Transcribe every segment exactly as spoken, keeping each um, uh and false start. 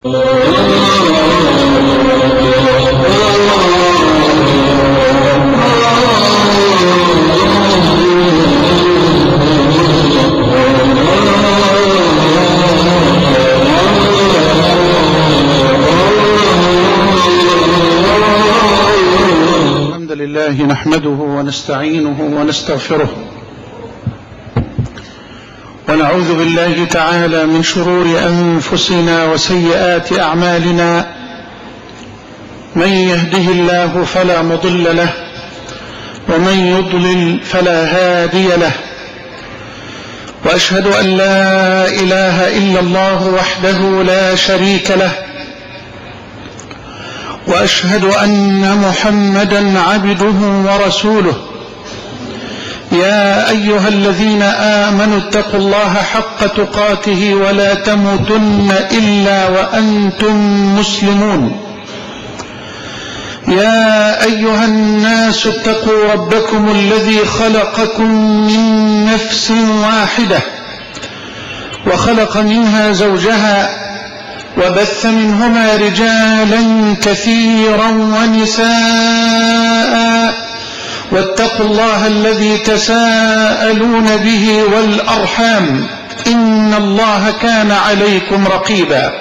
الحمد لله نحمده ونستعينه ونستغفره ونعوذ بالله تعالى من شرور أنفسنا وسيئات أعمالنا. من يهده الله فلا مضل له ومن يضلل فلا هادي له، وأشهد أن لا إله إلا الله وحده لا شريك له، وأشهد أن محمدا عبده ورسوله. يا أيها الذين آمنوا اتقوا الله حق تقاته ولا تموتن إلا وأنتم مسلمون. يا أيها الناس اتقوا ربكم الذي خلقكم من نفس واحدة وخلق منها زوجها وبث منهما رجالا كثيرا ونساء، واتقوا الله الذي تساءلون به والأرحام إن الله كان عليكم رقيبا.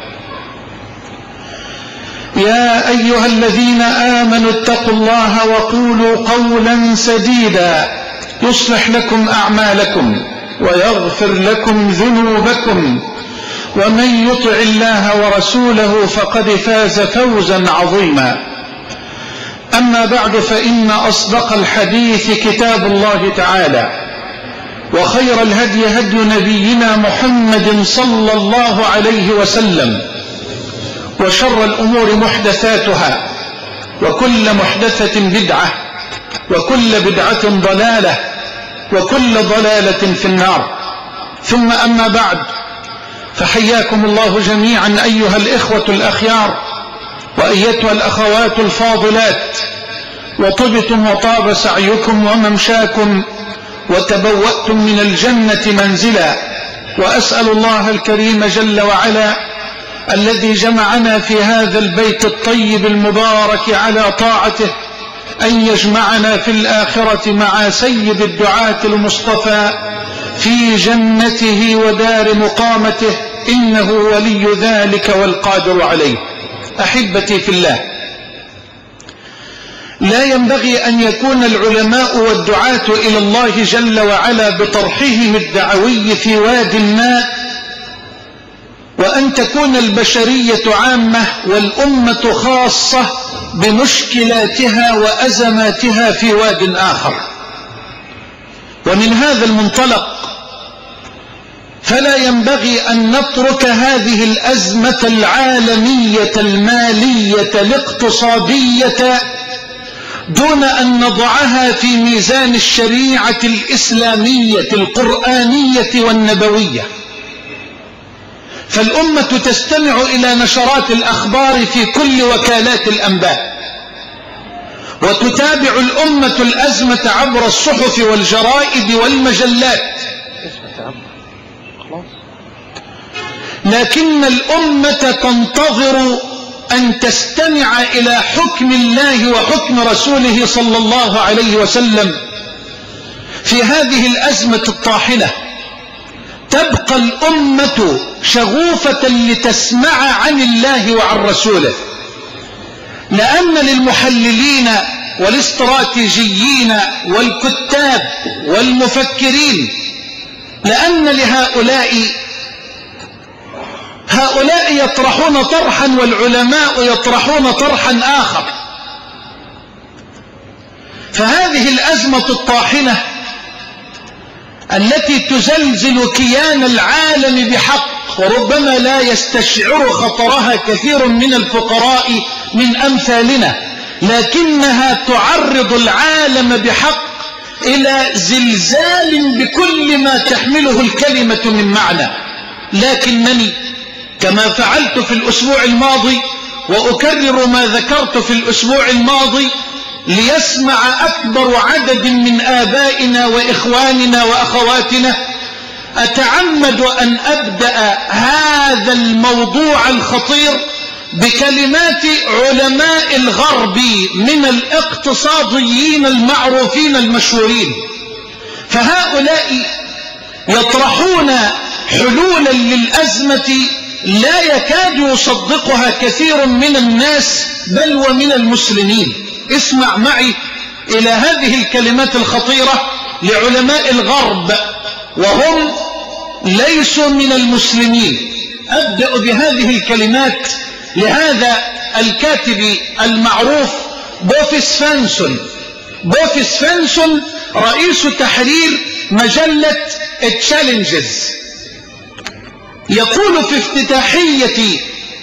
يا أيها الذين آمنوا اتقوا الله وقولوا قولا سديدا يصلح لكم أعمالكم ويغفر لكم ذنوبكم، ومن يطع الله ورسوله فقد فاز فوزا عظيما. أما بعد، فإن أصدق الحديث كتاب الله تعالى، وخير الهدي هدي نبينا محمد صلى الله عليه وسلم، وشر الأمور محدثاتها، وكل محدثة بدعة، وكل بدعة ضلالة، وكل ضلالة في النار. ثم أما بعد، فحياكم الله جميعا أيها الإخوة الأخيار وأيتها الأخوات الفاضلات، وطبتم وطاب سعيكم وممشاكم وتبوأتم من الجنة منزلا. وأسأل الله الكريم جل وعلا الذي جمعنا في هذا البيت الطيب المبارك على طاعته أن يجمعنا في الآخرة مع سيد الدعاة المصطفى في جنته ودار مقامته، إنه ولي ذلك والقادر عليه. أحبتي في الله، لا ينبغي أن يكون العلماء والدعاة إلى الله جل وعلا بطرحهم الدعوي في واد ما، وأن تكون البشرية عامة والأمة خاصة بمشكلاتها وأزماتها في واد آخر. ومن هذا المنطلق فلا ينبغي أن نترك هذه الأزمة العالمية المالية الاقتصادية دون أن نضعها في ميزان الشريعة الإسلامية القرآنية والنبوية. فالأمة تستمع إلى نشرات الأخبار في كل وكالات الأنباء، وتتابع الأمة الأزمة عبر الصحف والجرائد والمجلات، لكن الأمة تنتظر أن تستمع إلى حكم الله وحكم رسوله صلى الله عليه وسلم في هذه الأزمة الطاحنة. تبقى الأمة شغوفة لتسمع عن الله وعن رسوله، لأن للمحللين والاستراتيجيين والكتاب والمفكرين، لأن لهؤلاء هؤلاء يطرحون طرحا والعلماء يطرحون طرحا آخر. فهذه الأزمة الطاحنة التي تزلزل كيان العالم بحق، وربما لا يستشعر خطرها كثير من الفقراء من أمثالنا، لكنها تعرض العالم بحق إلى زلزال بكل ما تحمله الكلمة من معنى. لكنني كما فعلت في الأسبوع الماضي وأكرر ما ذكرت في الأسبوع الماضي ليسمع أكبر عدد من آبائنا وإخواننا وأخواتنا، أتعمد أن أبدأ هذا الموضوع الخطير بكلمات علماء الغرب من الاقتصاديين المعروفين المشهورين، فهؤلاء يطرحون حلولا للأزمة لا يكاد يصدقها كثير من الناس بل ومن المسلمين. اسمع معي إلى هذه الكلمات الخطيرة لعلماء الغرب وهم ليسوا من المسلمين. أبدأ بهذه الكلمات لهذا الكاتب المعروف بوفي سفنسون. بوفي سفنسون رئيس تحرير مجلة تشالنجز، يقول في افتتاحية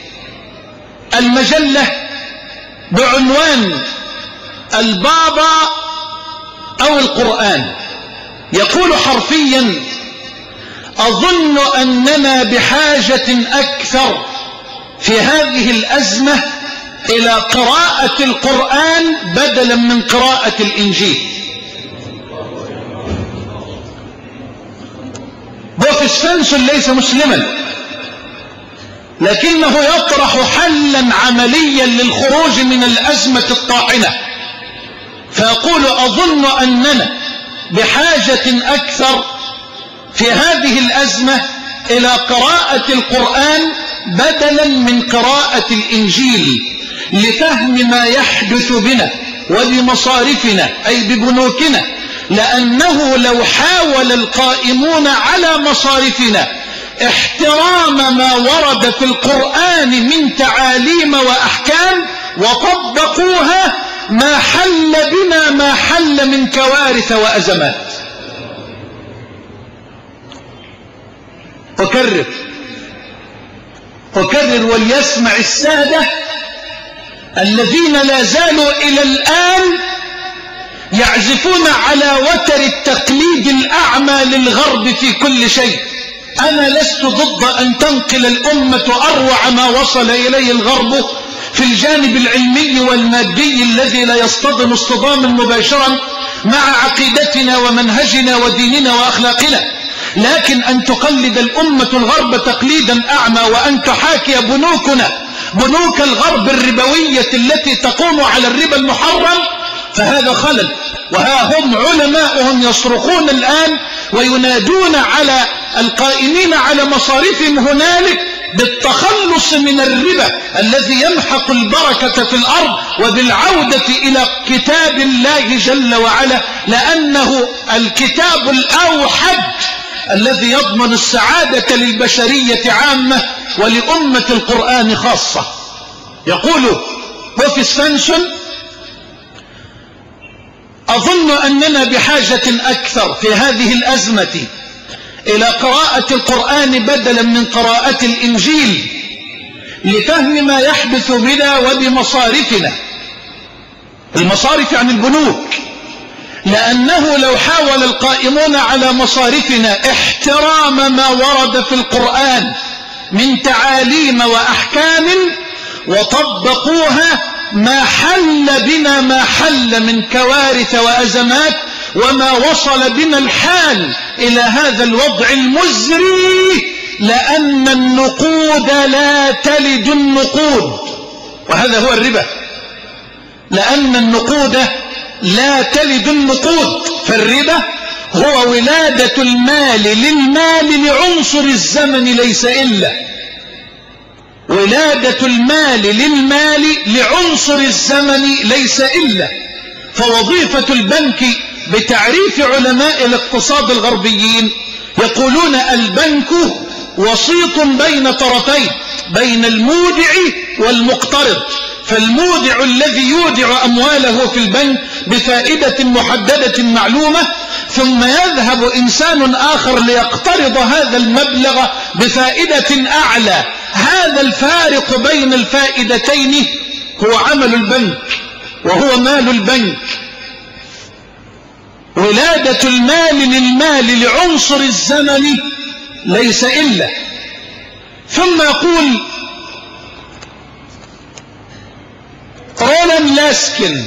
المجلة بعنوان البابا أو القرآن، يقول حرفيا: أظن أننا بحاجة أكثر في هذه الأزمة إلى قراءة القرآن بدلا من قراءة الإنجيل. بوفي سفنسون ليس مسلما، لكنه يطرح حلا عمليا للخروج من الأزمة الطاحنة، فيقول: أظن أننا بحاجة أكثر في هذه الأزمة إلى قراءة القرآن بدلا من قراءة الإنجيل لفهم ما يحدث بنا وبمصارفنا أي ببنوكنا، لأنه لو حاول القائمون على مصارفنا احترام ما ورد في القرآن من تعاليم وأحكام وطبقوها ما حل بنا ما حل من كوارث وأزمات. أكرر أكرر وليسمع السادة الذين لا زالوا إلى الآن يعزفون على وتر التقليد الأعمى للغرب في كل شيء. أنا لست ضد أن تنقل الأمة أروع ما وصل إليه الغرب في الجانب العلمي والمادي الذي لا يصطدم اصطداما مباشرا مع عقيدتنا ومنهجنا وديننا وأخلاقنا، لكن أن تقلد الأمة الغرب تقليدا أعمى وأن تحاكي بنوكنا بنوك الغرب الربوية التي تقوم على الربا المحرم، فهذا خلل. وها هم علماؤهم يصرخون الآن وينادون على القائمين على مصارفهم هنالك بالتخلص من الربا الذي يمحق البركة في الأرض وبالعودة إلى كتاب الله جل وعلا، لأنه الكتاب الأوحد الذي يضمن السعادة للبشرية عامة ولأمة القرآن خاصة. يقول بوفي سفنسون: أظن أننا بحاجة أكثر في هذه الأزمة إلى قراءة القرآن بدلا من قراءة الإنجيل لفهم ما يحدث بنا وبمصارفنا. المصارف عن البنوك، لأنه لو حاول القائمون على مصارفنا احترام ما ورد في القرآن من تعاليم وأحكام وطبقوها ما حل بنا ما حل من كوارث وأزمات وما وصل بنا الحال إلى هذا الوضع المزري، لأن النقود لا تلد النقود، وهذا هو الربا. لأن النقود لا تلد النقود، فالربا هو ولادة المال للمال لعنصر الزمن ليس إلا ولادة المال للمال لعنصر الزمن ليس إلا. فوظيفة البنك بتعريف علماء الاقتصاد الغربيين يقولون: البنك وسيط بين طرفين، بين المودع والمقترض. فالمودع الذي يودع أمواله في البنك بفائدة محددة معلومة، ثم يذهب إنسان آخر ليقترض هذا المبلغ بفائدة أعلى. هذا الفارق بين الفائدتين هو عمل البنك وهو مال البنك. ولادة المال للمال لعنصر الزمن ليس إلا. ثم يقول رولاند لاسكن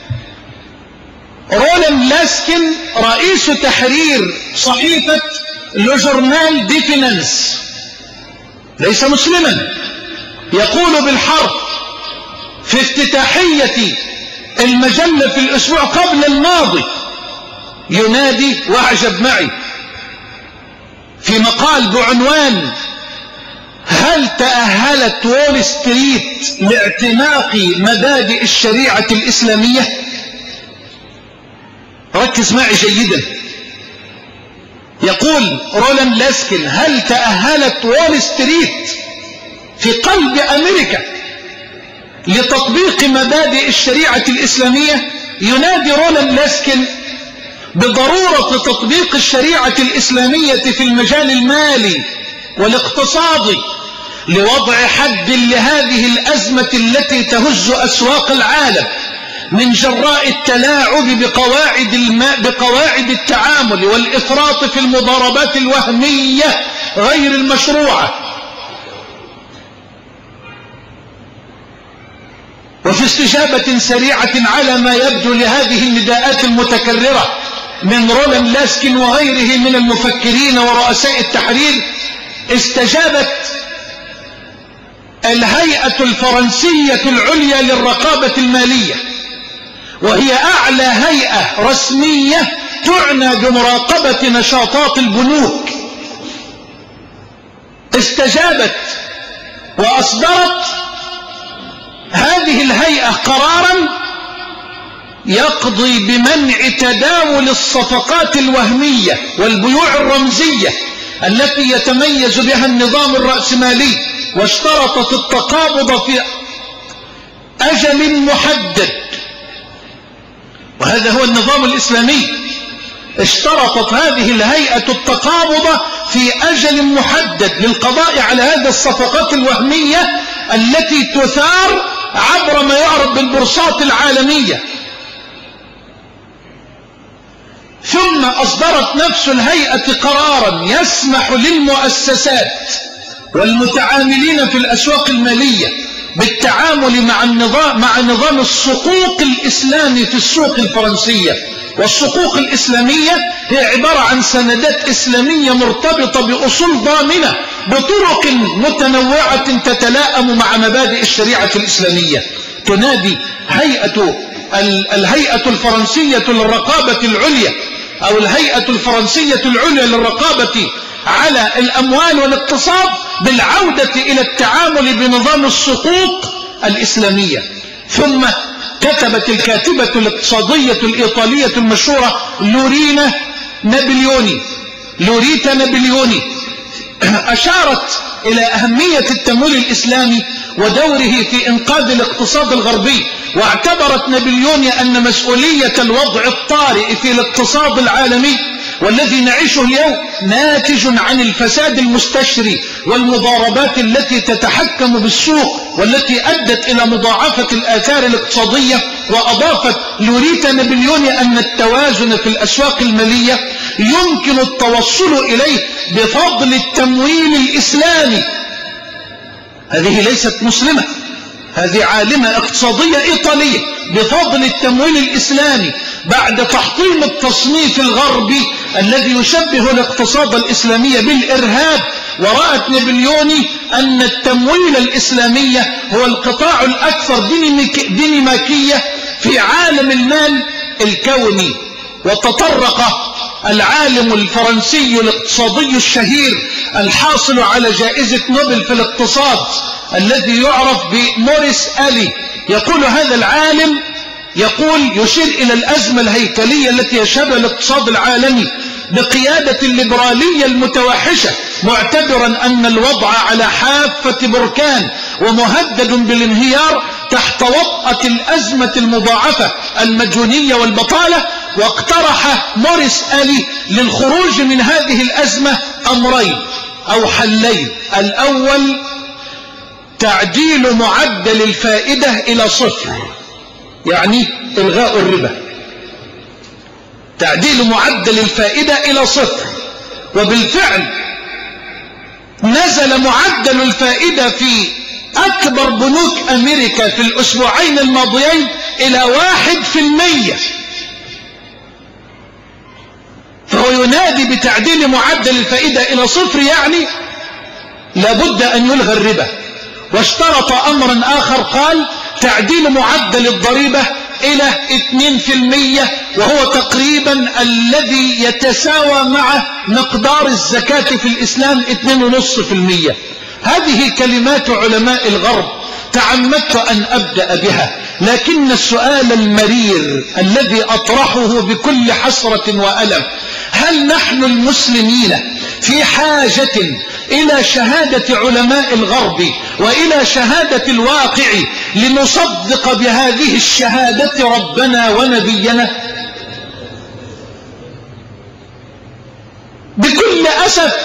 رولاند لاسكن رئيس تحرير صحيفة لو جورنال دي فينانس، ليس مسلما، يقول بالحرف في افتتاحية المجلة في الأسبوع قبل الماضي، ينادي واعجب معي في مقال بعنوان: هل تأهلت وول ستريت لاعتناق مبادئ الشريعة الإسلامية؟ ركز معي جيدا. يقول رولاند لاسكن: هل تأهلت وول ستريت في قلب أمريكا لتطبيق مبادئ الشريعة الإسلامية؟ ينادي رولاند لاسكن بضرورة تطبيق الشريعة الإسلامية في المجال المالي والاقتصادي لوضع حد لهذه الأزمة التي تهز أسواق العالم من جراء التلاعب بقواعد الماء بقواعد التعامل والإفراط في المضاربات الوهمية غير المشروعة. وفي استجابة سريعة على ما يبدو لهذه النداءات المتكررة من رولاند لاسكن وغيره من المفكرين ورؤساء التحرير، استجابت الهيئة الفرنسية العليا للرقابة المالية، وهي أعلى هيئة رسمية تعنى بمراقبة نشاطات البنوك. استجابت وأصدرت هذه الهيئة قرارا يقضي بمنع تداول الصفقات الوهمية والبيوع الرمزية التي يتميز بها النظام الرأسمالي، واشترطت التقابض في أجل محدد. وهذا هو النظام الإسلامي. اشترطت هذه الهيئة التقابض في أجل محدد للقضاء على هذه الصفقات الوهمية التي تثار عبر ما يعرف بالبورصات العالمية. ثم أصدرت نفس الهيئة قرارا يسمح للمؤسسات والمتعاملين في الأسواق المالية بالتعامل مع النظام مع نظام الصكوك الإسلامي في السوق الفرنسية. والصكوك الإسلامية هي عبارة عن سندات إسلامية مرتبطة بأصول ضامنة بطرق متنوعة تتلائم مع مبادئ الشريعة الإسلامية. تنادي هيئة الهيئة الفرنسية للرقابة العليا أو الهيئة الفرنسية العليا للرقابة على الأموال والاقتصاد بالعودة إلى التعامل بنظام الصكوك الإسلامية. ثم كتبت الكاتبة الاقتصادية الإيطالية المشهورة لورينا نابليوني لوريتا نابليوني أشارت إلى أهمية التمويل الإسلامي ودوره في إنقاذ الاقتصاد الغربي، واعتبرت نابليوني أن مسؤولية الوضع الطارئ في الاقتصاد العالمي والذي نعيشه اليوم ناتج عن الفساد المستشري والمضاربات التي تتحكم بالسوق والتي أدت إلى مضاعفة الآثار الاقتصادية. وأضافت لوريتا نابليوني أن التوازن في الأسواق المالية يمكن التوصل إليه بفضل التمويل الإسلامي. هذه ليست مسلمة، هذه عالمة اقتصادية إيطالية. بفضل التمويل الإسلامي بعد تحطيم التصنيف الغربي الذي يشبه الاقتصاد الإسلامي بالإرهاب. ورأت نابليوني أن التمويل الإسلامي هو القطاع الأكثر ديناميكية في عالم المال الكوني. وتطرق العالم الفرنسي الاقتصادي الشهير الحاصل على جائزة نوبل في الاقتصاد الذي يعرف بموريس ألي، يقول هذا العالم يقول يشير إلى الأزمة الهيكلية التي يشهدها الاقتصاد العالمي بقيادة الليبرالية المتوحشة، معتبرا أن الوضع على حافة بركان ومهدد بالانهيار تحت وطأة الأزمة المضاعفة المجونية والبطالة. واقترح موريس ألي للخروج من هذه الأزمة أمرين أو حلين. الأول تعديل معدل الفائدة إلى صفر، يعني إلغاء الربا، تعديل معدل الفائدة إلى صفر. وبالفعل نزل معدل الفائدة في أكبر بنوك أمريكا في الأسبوعين الماضيين إلى واحد في المية. فهو وينادي بتعديل معدل الفائدة إلى صفر يعني لابد أن يلغى الربا. واشترط أمرا آخر، قال تعديل معدل الضريبة إلى اثنين في المية، وهو تقريبا الذي يتساوى مع مقدار الزكاة في الإسلام اثنين فاصلة خمسة بالمئة. هذه كلمات علماء الغرب تعمدت أن أبدأ بها، لكن السؤال المرير الذي أطرحه بكل حسرة وألم: هل نحن المسلمين في حاجة إلى شهادة علماء الغرب وإلى شهادة الواقع لنصدق بهذه الشهادة ربنا ونبينا؟ بكل أسف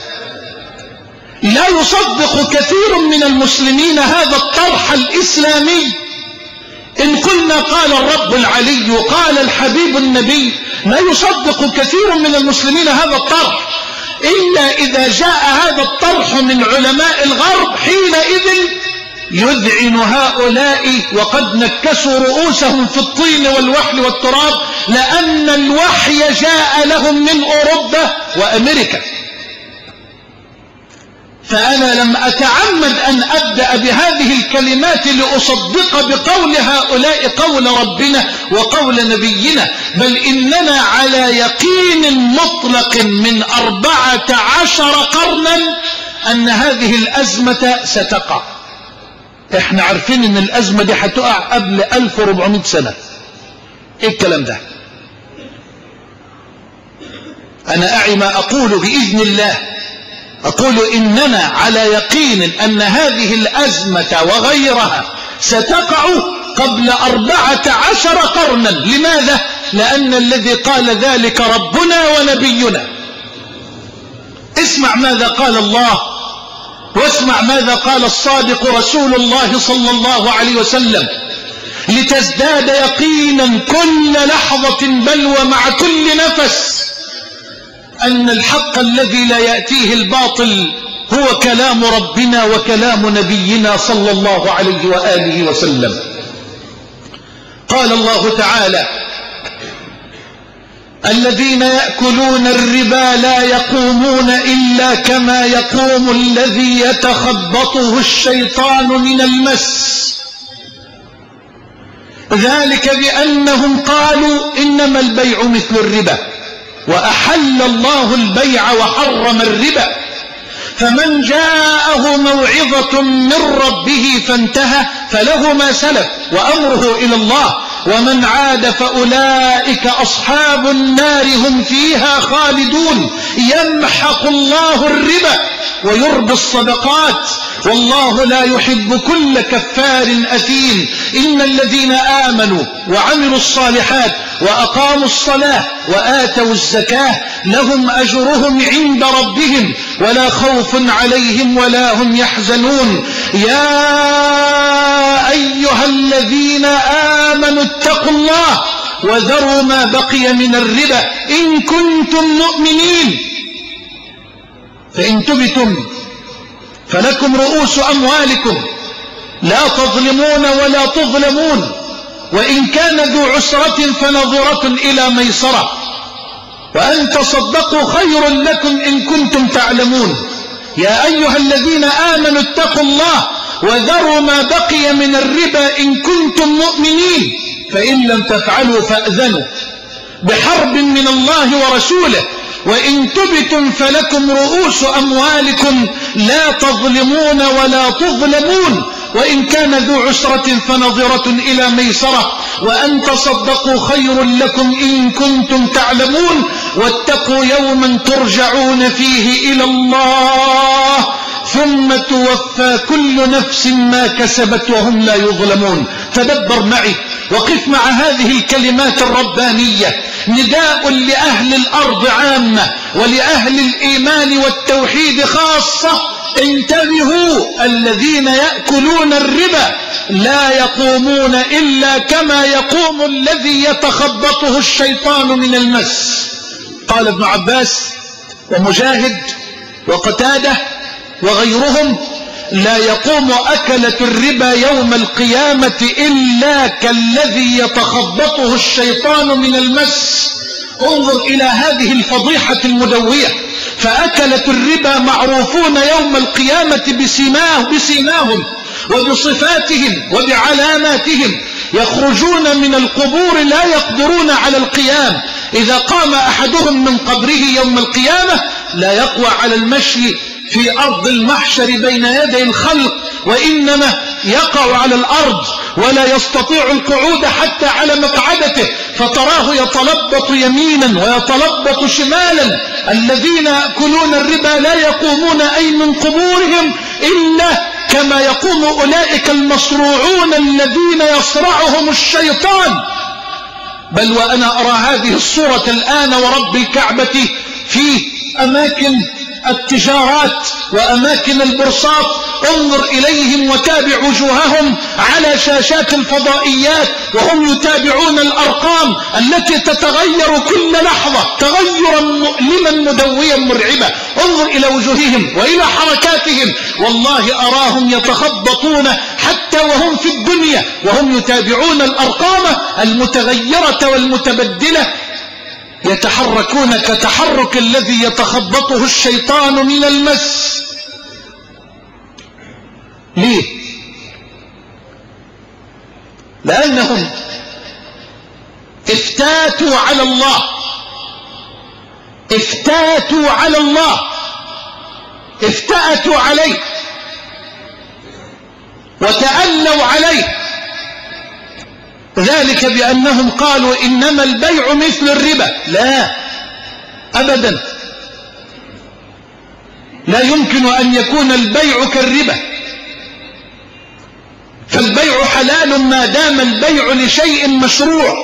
لا يصدق كثير من المسلمين هذا الطرح الإسلامي. إن قلنا قال الرب العلي وقال الحبيب النبي، لا يصدق كثير من المسلمين هذا الطرح إلا إذا جاء هذا الطرح من علماء الغرب، حينئذ يذعن هؤلاء وقد نكسوا رؤوسهم في الطين والوحل والتراب، لأن الوحي جاء لهم من أوروبا وأمريكا. فأنا لم أتعمد أن أبدأ بهذه الكلمات لأصدق بقول هؤلاء قول ربنا وقول نبينا، بل إننا على يقين مطلق من أربعة عشر قرنا أن هذه الأزمة ستقع. احنا عارفين أن الأزمة دي هتقع قبل ألف وأربعمائة سنة. إيه الكلام ده؟ أنا أعي ما أقول بإذن الله، أقول إننا على يقين أن هذه الأزمة وغيرها ستقع قبل أربعة عشر قرنا. لماذا؟ لأن الذي قال ذلك ربنا ونبينا. اسمع ماذا قال الله، واسمع ماذا قال الصادق رسول الله صلى الله عليه وسلم، لتزداد يقينا كل لحظة بل ومع كل نفس أن الحق الذي لا يأتيه الباطل هو كلام ربنا وكلام نبينا صلى الله عليه وآله وسلم. قال الله تعالى: الذين يأكلون الربا لا يقومون إلا كما يقوم الذي يتخبطه الشيطان من المس، ذلك بأنهم قالوا إنما البيع مثل الربا وأحل الله البيع وحرم الربا، فمن جاءه موعظة من ربه فانتهى فله ما سلف وأمره إلى الله، ومن عاد فأولئك أصحاب النار هم فيها خالدون. يمحق الله الربا ويربي الصدقات والله لا يحب كل كفار أثيم. إن الذين آمنوا وعملوا الصالحات وأقاموا الصلاة وآتوا الزكاة لهم أجرهم عند ربهم ولا خوف عليهم ولا هم يحزنون. يا أيها الذين آمنوا اتقوا الله وذروا ما بقي من الربا إن كنتم مؤمنين، فإن تبتم فلكم رؤوس أموالكم لا تظلمون ولا تظلمون، وإن كان ذو عسرة فنظرة إلى ميسرة، وأن تصدقوا خير لكم إن كنتم تعلمون. يا أيها الذين آمنوا اتقوا الله وذروا ما بقي من الربا إن كنتم مؤمنين، فإن لم تفعلوا فأذنوا بحرب من الله ورسوله، وإن تبتم فلكم رؤوس أموالكم لا تظلمون ولا تظلمون، وإن كان ذو عسرة فنظرة إلى ميسرة، وأن تصدقوا خير لكم إن كنتم تعلمون. واتقوا يوما ترجعون فيه إلى الله ثم توفى كل نفس ما كسبت وهم لا يظلمون. تدبر معي، وقف مع هذه الكلمات الربانية، نداء لأهل الأرض عامة ولأهل الإيمان والتوحيد خاصة. انتبهوا، الذين يأكلون الربا لا يقومون إلا كما يقوم الذي يتخبطه الشيطان من المس. قال ابن عباس ومجاهد وقتادة وغيرهم: لا يقوم أكلة الربا يوم القيامة إلا كالذي يتخبطه الشيطان من المس. انظر إلى هذه الفضيحة المدوية. فأكلة الربا معروفون يوم القيامة بسماه بسيماهم وبصفاتهم وبعلاماتهم، يخرجون من القبور لا يقدرون على القيام. إذا قام أحدهم من قبره يوم القيامة لا يقوى على المشي في أرض المحشر بين يدي الخلق، وإنما يقع على الأرض ولا يستطيع القعود حتى على مقعدته، فتراه يتلبط يمينا ويتلبط شمالا. الذين يأكلون الربا لا يقومون أي من قبورهم إلا كما يقوم أولئك المصروعون الذين يصرعهم الشيطان. بل وأنا أرى هذه الصورة الآن ورب الكعبة في أماكن التجارات وأماكن البورصات. انظر إليهم وتابع وجوههم على شاشات الفضائيات وهم يتابعون الأرقام التي تتغير كل لحظة تغيرا مؤلما مدويا مرعبا. انظر إلى وجوههم وإلى حركاتهم، والله أراهم يتخبطون حتى وهم في الدنيا وهم يتابعون الأرقام المتغيرة والمتبدلة، يتحركون كتحرك الذي يتخبطه الشيطان من المس. ليه؟ لأنهم افتاتوا على الله، افتاتوا على الله، افتأتوا عليه وتألوا عليه، ذلك بأنهم قالوا إنما البيع مثل الربا. لا أبدا، لا يمكن أن يكون البيع كالربا، فالبيع حلال ما دام البيع لشيء مشروع،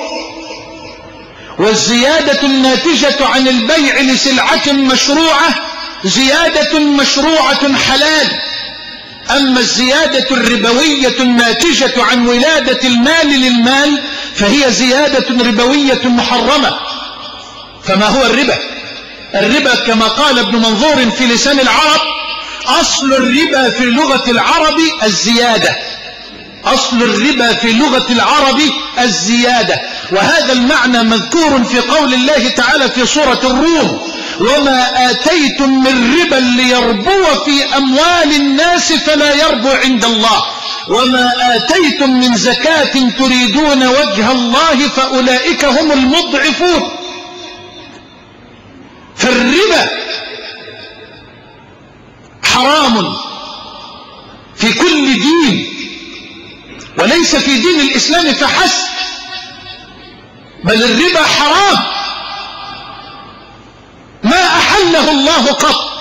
والزيادة الناتجة عن البيع لسلعة مشروعة زيادة مشروعة حلال. أما الزيادة الربوية الناتجة عن ولادة المال للمال فهي زيادة ربوية محرمة. فما هو الربا؟ الربا كما قال ابن منظور في لسان العرب: أصل الربا في لغة العرب الزيادة، أصل الربا في لغة العرب الزيادة. وهذا المعنى مذكور في قول الله تعالى في سورة الروم: وما آتيتم من ربا ليربو في أموال الناس فلا يربو عند الله، وما آتيتم من زكاة تريدون وجه الله فأولئك هم المضعفون. فالربا حرام في كل دين، وليس في دين الإسلام فحسب، بل الربا حرام ما أحله الله قط،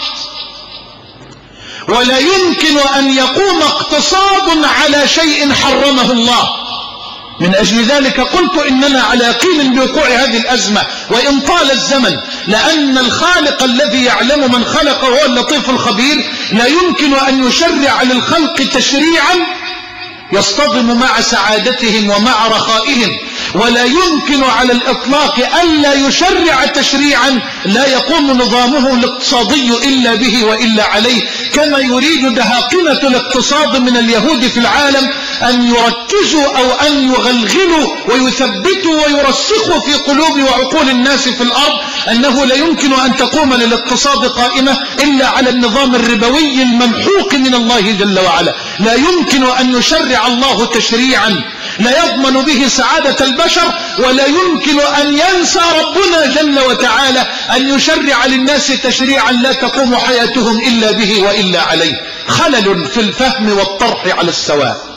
ولا يمكن أن يقوم اقتصاد على شيء حرمه الله. من أجل ذلك قلت إننا على يقين بوقوع هذه الأزمة وإن طال الزمن، لأن الخالق الذي يعلم من خلق هو اللطيف الخبير، لا يمكن أن يشرع للخلق تشريعا يصطدم مع سعادتهم ومع رخائهم، ولا يمكن على الإطلاق ألا يشرع تشريعا لا يقوم نظامه الاقتصادي إلا به وإلا عليه، كما يريد دهاقنة الاقتصاد من اليهود في العالم أن يركزوا أو أن يغلغلوا ويثبتوا ويرسخوا في قلوب وعقول الناس في الأرض أنه لا يمكن أن تقوم للاقتصاد قائمة إلا على النظام الربوي الممحوق من الله جل وعلا. لا يمكن أن يشرع الله تشريعا لا يضمن به سعادة البشر، ولا يمكن أن ينسى ربنا جل وتعالى أن يشرع للناس تشريعا لا تقوم حياتهم إلا به وإلا عليه. خلل في الفهم والطرح على السواء.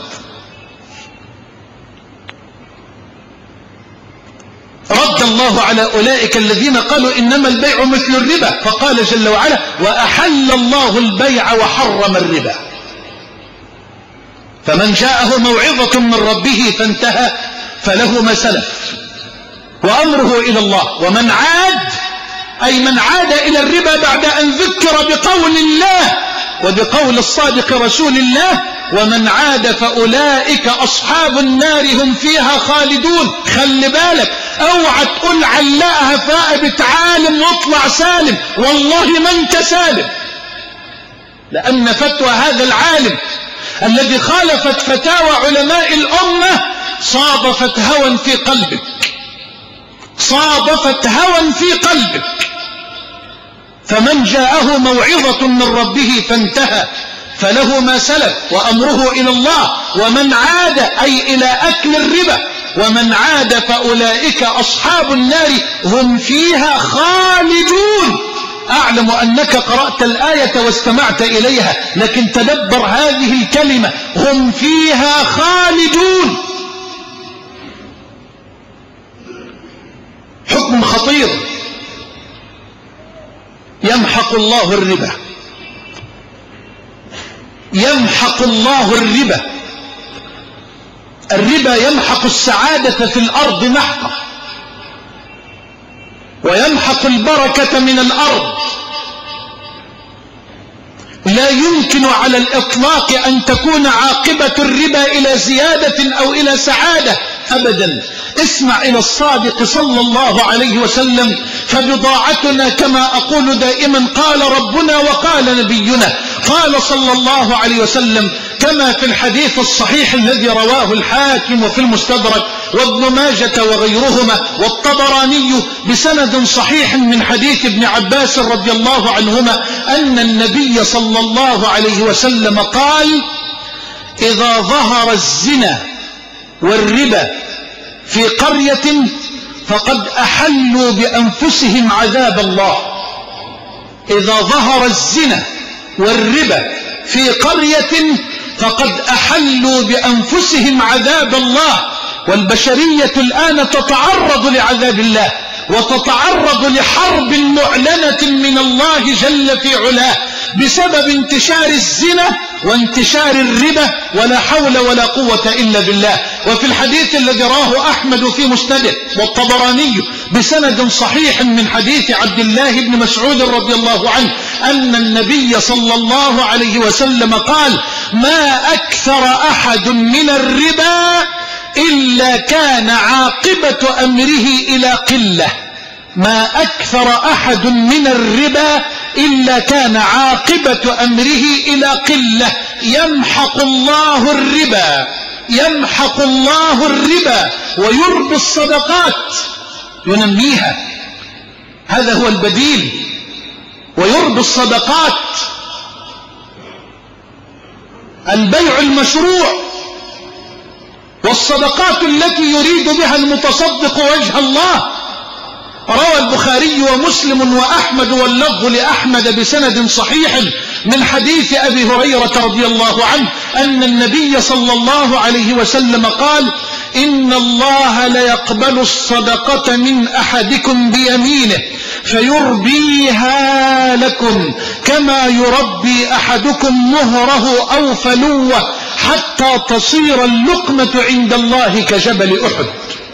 رد الله على أولئك الذين قالوا إنما البيع مثل الربا، فقال جل وعلا: وأحل الله البيع وحرم الربا. فمن جاءه موعظة من ربه فانتهى فله ما سلف وأمره إلى الله، ومن عاد أي من عاد إلى الربا بعد أن ذكر بقول الله وبقول الصادق رسول الله: ومن عاد فأولئك أصحاب النار هم فيها خالدون. خلي بالك، اوعى تقول علقها فائبة عالم واطلع سالم، والله ما انت سالم، لأن فتوى هذا العالم الذي خالفت فتاوى علماء الأمة صادفت هوى في قلبك، صادفت هوى في قلبك. فمن جاءه موعظة من ربه فانتهى فله ما سلف وأمره إلى الله، ومن عاد أي إلى أكل الربا ومن عاد فأولئك أصحاب النار هم فيها خالدون. أعلم أنك قرأت الآية واستمعت إليها، لكن تدبر هذه الكلمة، هم فيها خالدون. حكم خطير. يمحق الله الربا، يمحق الله الربا. الربا يمحق السعادة في الأرض محقا، ويمحق البركة من الأرض. لا يمكن على الإطلاق أن تكون عاقبة الربا إلى زيادة أو إلى سعادة أبدا. اسمع إلى الصادق صلى الله عليه وسلم، فبضاعتنا كما أقول دائما قال ربنا وقال نبينا. قال صلى الله عليه وسلم كما في الحديث الصحيح الذي رواه الحاكم في المستدرك وابن ماجة وغيرهما والطبراني بسند صحيح من حديث ابن عباس رضي الله عنهما أن النبي صلى الله عليه وسلم قال: إذا ظهر الزنا والربا في قرية فقد أحلوا بأنفسهم عذاب الله. إذا ظهر الزنا والربا في قرية فقد أحلوا بأنفسهم عذاب الله. والبشرية الآن تتعرض لعذاب الله، وتتعرض لحرب معلنة من الله جل في علاه بسبب انتشار الزنا وانتشار الربا، ولا حول ولا قوة إلا بالله. وفي الحديث الذي راه أحمد في مسنده والطبراني بسند صحيح من حديث عبد الله بن مسعود رضي الله عنه أن النبي صلى الله عليه وسلم قال: ما أكثر أحد من الربا إلا كان عاقبة أمره إلى قلة. ما أكثر أحد من الربا إلا كان عاقبة أمره إلى قلة. يمحق الله الربا، يمحق الله الربا ويربي الصدقات ينميها، هذا هو البديل. ويربي الصدقات، البيع المشروع والصدقات التي يريد بها المتصدق وجه الله. روى البخاري ومسلم وأحمد واللفظ لأحمد بسند صحيح من حديث أبي هريرة رضي الله عنه أن النبي صلى الله عليه وسلم قال: إن الله ليقبل الصدقة من أحدكم بيمينه فيربيها لكم كما يربي أحدكم مهره أو فلوه حتى تصير اللقمة عند الله كجبل أحد.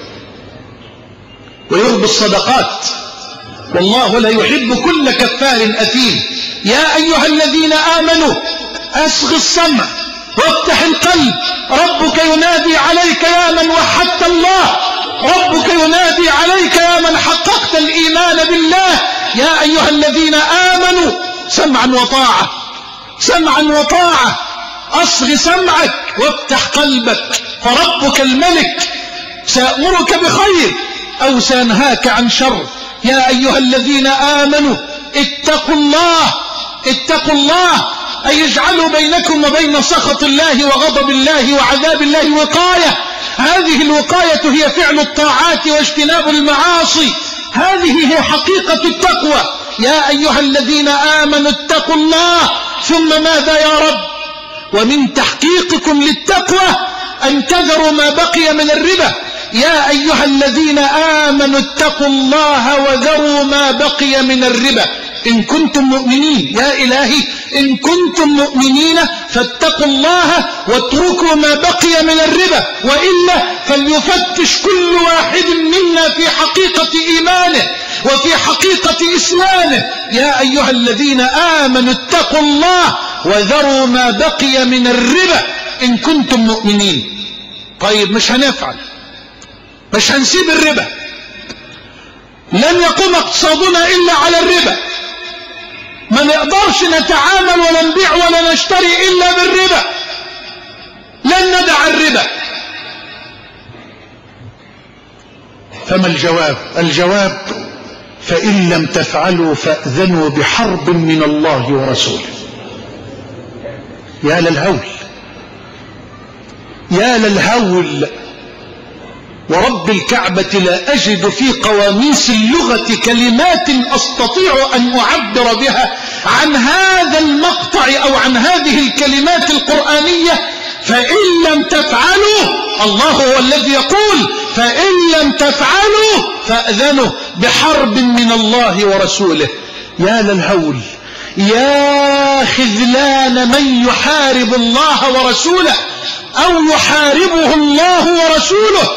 ويربي الصدقات، والله لا يحب كل كفار أثيم. يا أيها الذين آمنوا أصغ السمع وافتح القلب، ربك ينادي عليك يا من وحدت الله، ربك ينادي عليك يا من حققت الإيمان بالله. يا أيها الذين آمنوا سمعا وطاعة، سمعا وطاعة. أصغ سمعك وافتح قلبك، فربك الملك سأمرك بخير أو سأنهاك عن شر. يا أيها الذين آمنوا اتقوا الله، اتقوا الله، أي اجعلوا بينكم وبين سخط الله وغضب الله وعذاب الله وقاية. هذه الوقاية هي فعل الطاعات واجتناب المعاصي، هذه هي حقيقة التقوى. يا أيها الذين آمنوا اتقوا الله. ثم ماذا يا رب؟ ومن تحقيقكم للتقوى أن تذروا ما بقي من الربا. يا أيها الذين آمنوا اتقوا الله وذروا ما بقي من الربا إن كنتم مؤمنين. يا إلهي إن كنتم مؤمنين فاتقوا الله واتركوا ما بقي من الربا، وإلا فليفتش كل واحد منا في حقيقة إيمانه وفي حقيقة إسلامه. يا أيها الذين آمنوا اتقوا الله وذروا ما بقي من الربا إن كنتم مؤمنين. طيب مش هنفعل، مش هنسيب الربا، لن يقوم اقتصادنا إلا على الربا، ما نقدرش نتعامل ولا نبيع ولا نشتري إلا بالربا، لن ندع الربا. فما الجواب؟ الجواب: فإن لم تفعلوا فأذنوا بحرب من الله ورسوله. يا للهول، يا للهول، ورب الكعبة لا أجد في قواميس اللغة كلمات أستطيع أن أعبر بها عن هذا المقطع أو عن هذه الكلمات القرآنية. فإن لم تفعلوا، الله هو الذي يقول: فإن لم تفعلوا فأذنوا بحرب من الله ورسوله. يا للهول، يا خذلان من يحارب الله ورسوله أو يحاربه الله ورسوله.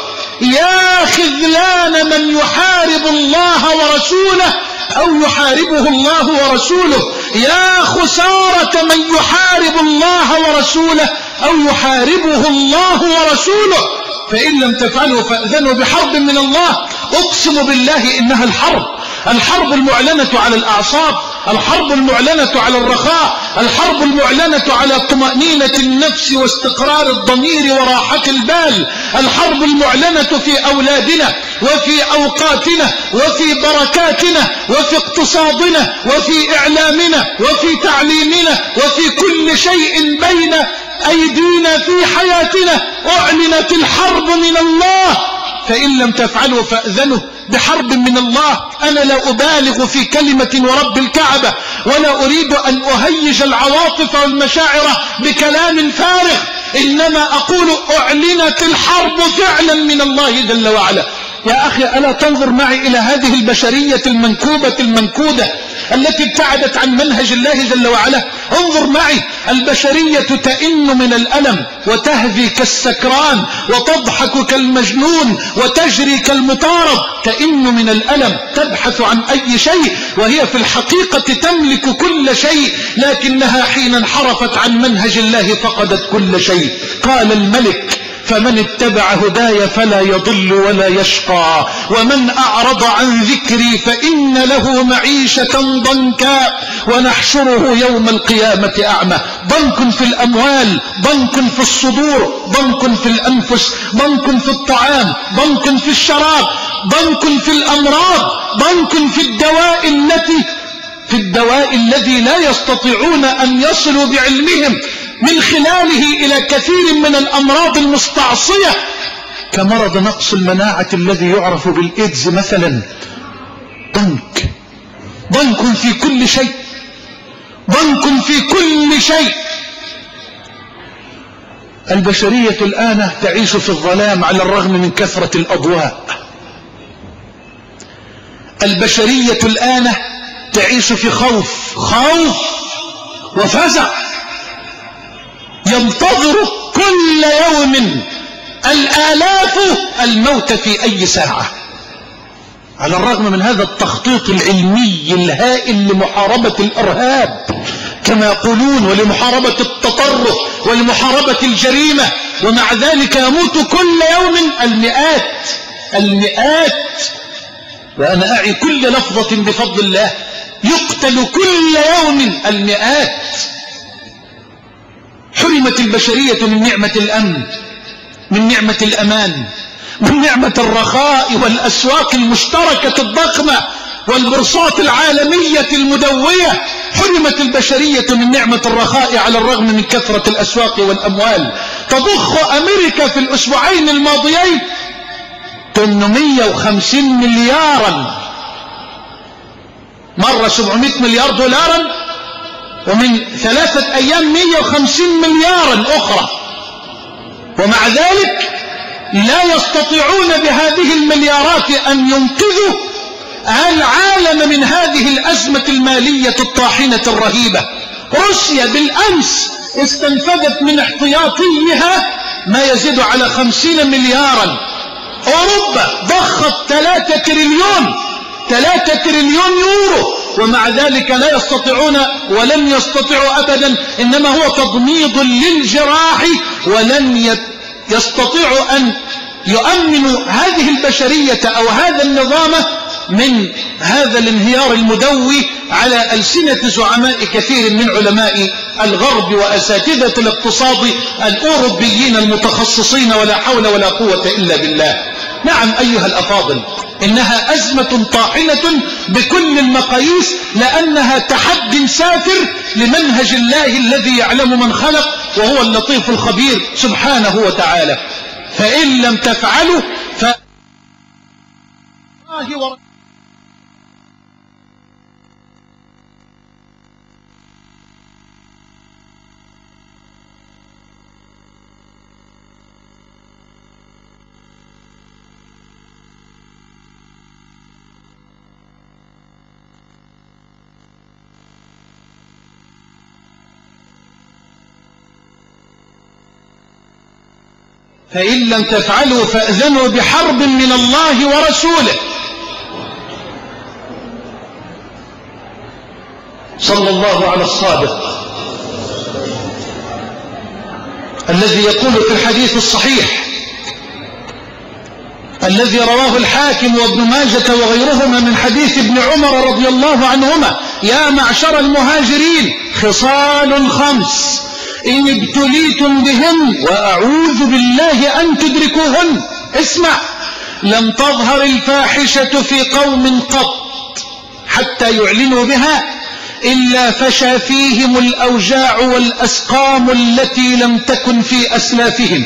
يا خذلان من يحارب الله ورسوله أو يحاربه الله ورسوله. يا خسارة من يحارب الله ورسوله أو يحاربه الله ورسوله. فإن لم تفعلوا فأذنوا بحرب من الله. أقسم بالله إنها الحرب، الحرب المعلنة على الأعصاب، الحرب المعلنة على الرخاء، الحرب المعلنة على طمأنينة النفس واستقرار الضمير وراحة البال، الحرب المعلنة في أولادنا وفي أوقاتنا وفي بركاتنا وفي اقتصادنا وفي إعلامنا وفي تعليمنا وفي كل شيء بين أيدينا في حياتنا. أعلنت الحرب من الله. فإن لم تفعلوا فأذنوا بحرب من الله. أنا لا أبالغ في كلمة ورب الكعبة، ولا أريد أن أهيج العواطف والمشاعر بكلام فارغ، إنما أقول أعلنت الحرب فعلا من الله جل وعلا. يا أخي، ألا تنظر معي إلى هذه البشرية المنكوبة المنكودة التي ابتعدت عن منهج الله جل وعلا؟ انظر معي، البشرية تئن من الألم وتهذي كالسكران وتضحك كالمجنون وتجري كالمطارد. تئن من الألم، تبحث عن أي شيء وهي في الحقيقة تملك كل شيء، لكنها حين انحرفت عن منهج الله فقدت كل شيء. قال الملك: فمن اتبع هداي فلا يضل ولا يشقى، ومن أعرض عن ذكري فإن له معيشة ضنكا ونحشره يوم القيامة أعمى. ضنك في الأموال، ضنك في الصدور، ضنك في الأنفس، ضنك في الطعام، ضنك في الشراب، ضنك في الأمراض، ضنك في الدواء التي في الدواء الذي لا يستطيعون أن يصلوا بعلمهم من خلاله إلى كثير من الأمراض المستعصية، كمرض نقص المناعة الذي يعرف بالإيدز مثلا. ضنك ضنك في كل شيء، ضنك في كل شيء. البشرية الآن تعيش في الظلام على الرغم من كثرة الأضواء. البشرية الآن تعيش في خوف خوف وفزع، ينتظر كل يوم الآلاف الموت في أي ساعة، على الرغم من هذا التخطيط العلمي الهائل لمحاربة الإرهاب كما يقولون، ولمحاربة التطرف ولمحاربة الجريمة، ومع ذلك يموت كل يوم المئات المئات، وأنا أعي كل لفظة بفضل الله، يقتل كل يوم المئات. حرمت البشرية من نعمة الأمن، من نعمة الأمان، من نعمة الرخاء والأسواق المشتركة الضخمة والبورصات العالمية المدوية. حرمت البشرية من نعمة الرخاء على الرغم من كثرة الأسواق والأموال. تضخ أمريكا في الأسبوعين الماضيين ثمانمائة وخمسين مليارا، مرة سبعمائة مليار دولارا، ومن ثلاثة أيام مئة وخمسين مليارا أخرى، ومع ذلك لا يستطيعون بهذه المليارات أن ينقذوا العالم من هذه الأزمة المالية الطاحنة الرهيبة. روسيا بالأمس استنفذت من احتياطيها ما يزيد على خمسين مليارا. أوروبا ضخت ثلاثة تريليون ثلاثة تريليون يورو، ومع ذلك لا يستطيعون ولن يستطيعوا أبدا، إنما هو تضميد للجراح، ولن يستطيعوا أن يؤمنوا هذه البشرية أو هذا النظام من هذا الانهيار المدوي على ألسنة زعماء كثير من علماء الغرب وأساتذة الاقتصاد الأوروبيين المتخصصين، ولا حول ولا قوة إلا بالله. نعم أيها الأفاضل، إنها أزمة طاحنة بكل المقاييس، لأنها تحد سافر لمنهج الله الذي يعلم من خلق وهو اللطيف الخبير سبحانه وتعالى. فإن لم تفعلوا ف فإن لم تفعلوا فأذنوا بحرب من الله ورسوله. صلى الله على الصادق الذي يقول في الحديث الصحيح الذي رواه الحاكم وابن ماجة وغيرهما من حديث ابن عمر رضي الله عنهما: يا معشر المهاجرين خصال خمس إن ابتليتم بهن وأعوذ بالله أن تدركوهن. اسمع: لم تظهر الفاحشة في قوم قط حتى يعلنوا بها إلا فشى فيهم الأوجاع والأسقام التي لم تكن في أسلافهم.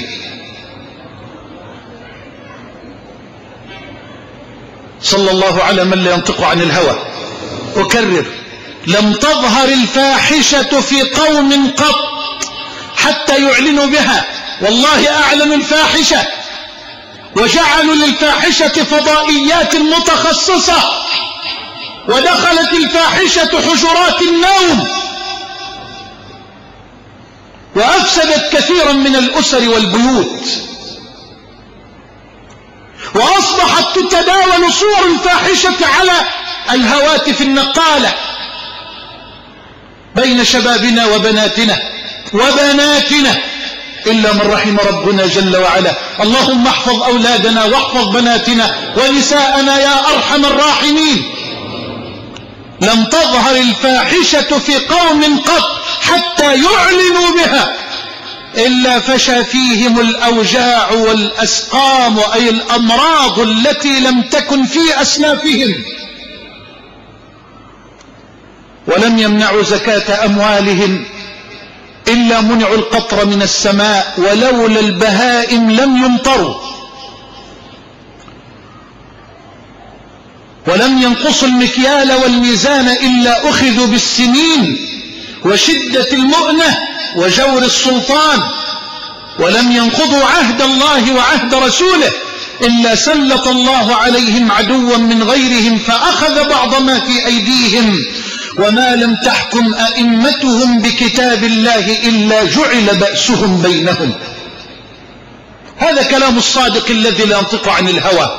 صلى الله على من لا ينطق عن الهوى. أكرر: لم تظهر الفاحشة في قوم قط حتى يعلنوا بها. والله أعلن الفاحشة، وجعلوا للفاحشة فضائيات متخصصة، ودخلت الفاحشة حجرات النوم، وأفسدت كثيرا من الأسر والبيوت، وأصبحت تتداول صور الفاحشة على الهواتف النقالة بين شبابنا وبناتنا وبناتنا إلا من رحم ربنا جل وعلا. اللهم احفظ أولادنا واحفظ بناتنا ونساءنا يا أرحم الراحمين. لم تظهر الفاحشة في قوم قط حتى يعلنوا بها إلا فشى فيهم الأوجاع والأسقام، أي الأمراض التي لم تكن في أسلافهم، ولم يمنعوا زكاة أموالهم إلا منعوا القطر من السماء، ولولا البهائم لم يمطروا، ولم ينقصوا المكيال والميزان إلا أخذوا بالسنين وشدة المؤنة وجور السلطان، ولم ينقضوا عهد الله وعهد رسوله إلا سلط الله عليهم عدوا من غيرهم فأخذ بعض ما في أيديهم، وما لم تحكم أئمتهم بكتاب الله إلا جعل بأسهم بينهم. هذا كلام الصادق الذي لا ينطق عن الهوى.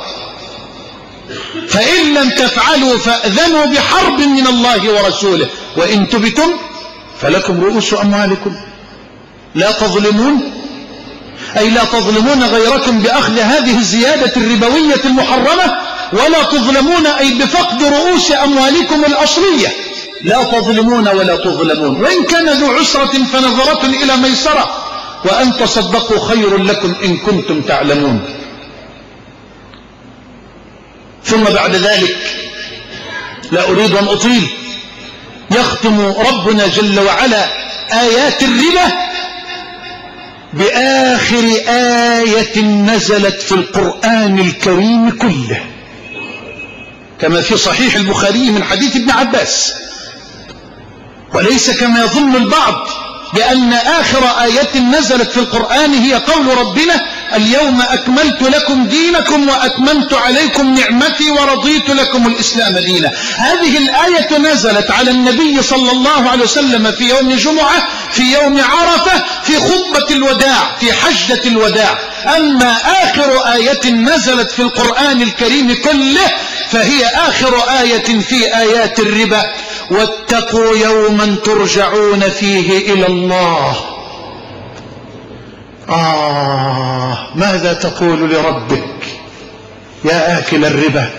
فإن لم تفعلوا فأذنوا بحرب من الله ورسوله، وإن تبتم فلكم رؤوس أموالكم لا تظلمون، أي لا تظلمون غيركم بأخذ هذه الزيادة الربوية المحرمة، ولا تظلمون أي بفقد رؤوس أموالكم الأصلية، لا تظلمون ولا تظلمون. وإن كان ذو عسرة فنظرة إلى ميسرة، وأن تصدقوا خير لكم إن كنتم تعلمون. ثم بعد ذلك لا أريد أن أطيل، يختم ربنا جل وعلا آيات الربا بآخر آية نزلت في القرآن الكريم كله، كما في صحيح البخاري من حديث ابن عباس، وليس كما يظن البعض بأن آخر آية نزلت في القرآن هي قول ربنا: اليوم أكملت لكم دينكم وأتممت عليكم نعمتي ورضيت لكم الإسلام دينا. هذه الآية نزلت على النبي صلى الله عليه وسلم في يوم جمعة، في يوم عرفة، في خطبة الوداع، في حجة الوداع. أما آخر آية نزلت في القرآن الكريم كله فهي آخر آية في آيات الربا: واتقوا يوما ترجعون فيه إلى الله. آه ماذا تقول لربك يا آكل الربا؟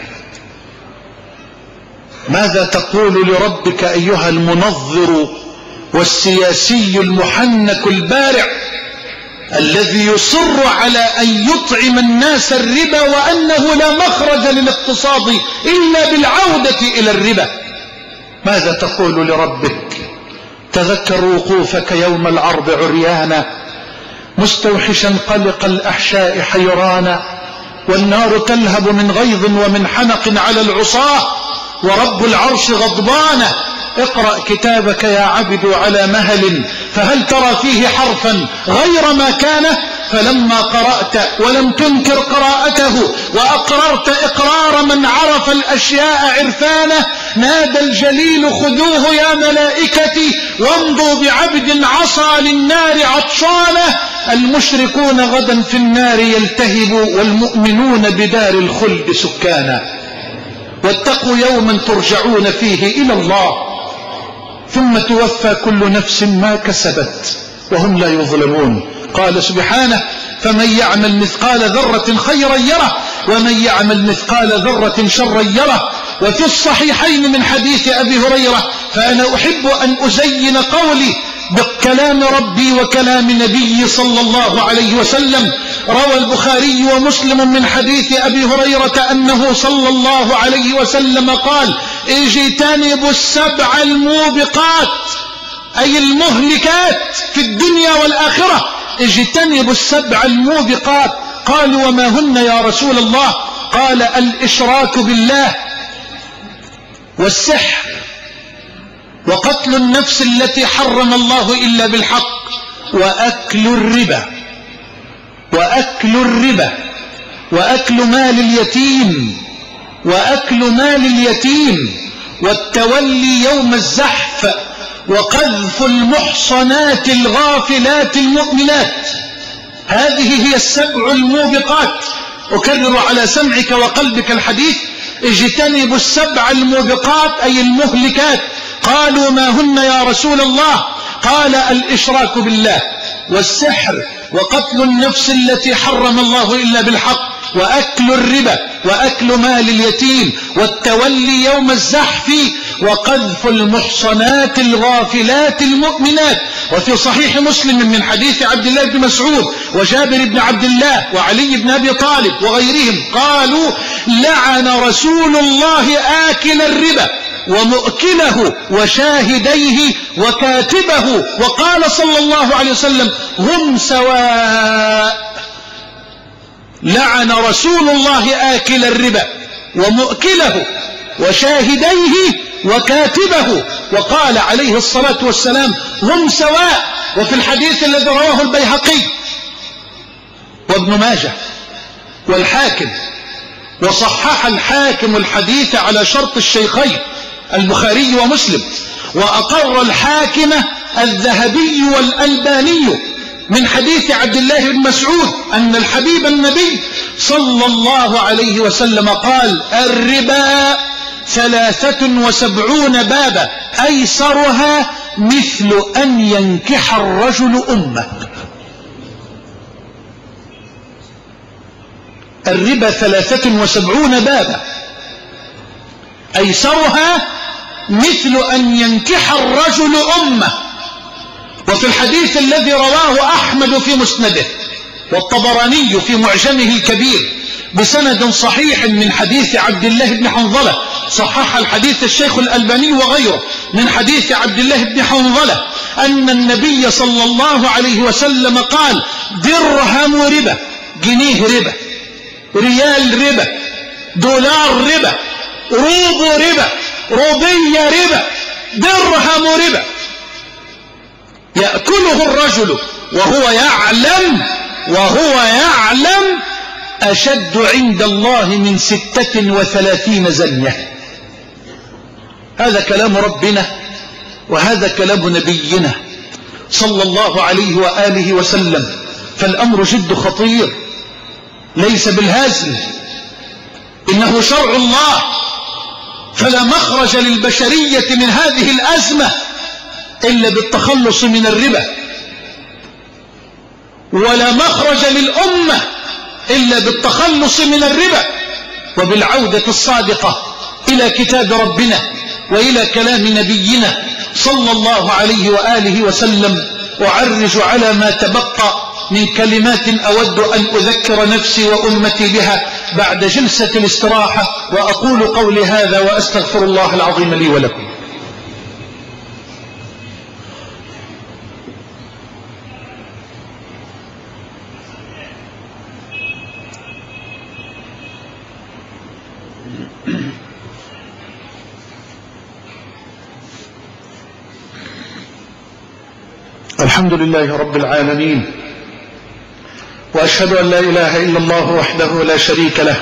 ماذا تقول لربك أيها المنظر والسياسي المحنك البارع الذي يصر على أن يطعم الناس الربا وأنه لا مخرج للاقتصاد إلا بالعودة إلى الربا. ماذا تقول لربك؟ تذكر وقوفك يوم العرض عريانا مستوحشا قلق الأحشاء حيرانا، والنار تلهب من غيظ ومن حنق على العصاة، ورب العرش غضبانه. اقرأ كتابك يا عبد على مهل، فهل ترى فيه حرفا غير ما كان؟ فلما قرأت ولم تنكر قراءته وأقررت إقرار من عرف الأشياء عرفانه، نادى الجليل خذوه يا ملائكتي وامضوا بعبد عصى للنار عطشانه. المشركون غدا في النار يلتهب والمؤمنون بدار الخلد سكانا. واتقوا يوما ترجعون فيه إلى الله ثم توفى كل نفس ما كسبت وهم لا يظلمون. قال سبحانه فمن يعمل مثقال ذرة خيرا يره ومن يعمل مثقال ذرة شرا يره. وفي الصحيحين من حديث أبي هريرة، فأنا أحب أن أزين قولي بكلام ربي وكلام نبي صلى الله عليه وسلم. روى البخاري ومسلم من حديث أبي هريرة أنه صلى الله عليه وسلم قال اجتنبوا السبع الموبقات، أي المهلكات في الدنيا والآخرة. اجتنبوا السبع الموبقات. قالوا وما هن يا رسول الله؟ قال الإشراك بالله، والسحر، وقتل النفس التي حرم الله إلا بالحق، وأكل الربا وأكل الربا وأكل مال اليتيم وأكل مال اليتيم والتولي يوم الزحف، وقذف المحصنات الغافلات المؤمنات. هذه هي السبع الموبقات. أكرر على سمعك وقلبك الحديث: اجتنبوا السبع الموبقات أي المهلكات. قالوا ما هن يا رسول الله؟ قال الإشراك بالله، والسحر، وقتل النفس التي حرم الله إلا بالحق، وأكل الربا، وأكل مال اليتيم، والتولي يوم الزحف، وقذف المحصنات الغافلات المؤمنات. وفي صحيح مسلم من حديث عبد الله بن مسعود وجابر بن عبد الله وعلي بن أبي طالب وغيرهم قالوا لعن رسول الله آكل الربا ومؤكله وشاهديه وكاتبه، وقال صلى الله عليه وسلم هم سواء. لعن رسول الله آكل الربا ومؤكله وشاهديه وكاتبه، وقال عليه الصلاة والسلام هم سواء. وفي الحديث الذي رواه البيهقي وابن ماجه والحاكم، وصحح الحاكم الحديث على شرط الشيخين البخاري ومسلم، وأقر الحاكم الذهبي والألباني من حديث عبد الله بن مسعود أن الحبيب النبي صلى الله عليه وسلم قال الربا ثلاثة وسبعون بابا أيسرها مثل أن ينكح الرجل أمه. الربا ثلاثة وسبعون بابا أيسرها مثل أن ينكح الرجل أمه. وفي الحديث الذي رواه أحمد في مسنده والطبراني في معجمه الكبير بسند صحيح من حديث عبد الله بن حنظلة، صحح الحديث الشيخ الألباني وغيره، من حديث عبد الله بن حنظلة أن النبي صلى الله عليه وسلم قال درهم ربا، جنيه ربا، ريال ربا، دولار ربا، روبو ربا، روبية ربا، درهم ربا يأكله الرجل وهو يعلم وهو يعلم أشد عند الله من ستة وثلاثين زنية. هذا كلام ربنا وهذا كلام نبينا صلى الله عليه وآله وسلم. فالأمر جد خطير ليس بالهزل، إنه شرع الله، فلا مخرج للبشرية من هذه الأزمة إلا بالتخلص من الربا، ولا مخرج للأمة إلا بالتخلص من الربا وبالعودة الصادقة إلى كتاب ربنا وإلى كلام نبينا صلى الله عليه وآله وسلم. أعرج على ما تبقى من كلمات أود أن أذكر نفسي وأمتي بها بعد جلسة الاستراحة، وأقول قولي هذا وأستغفر الله العظيم لي ولكم. الحمد لله رب العالمين، وأشهد أن لا إله إلا الله وحده لا شريك له،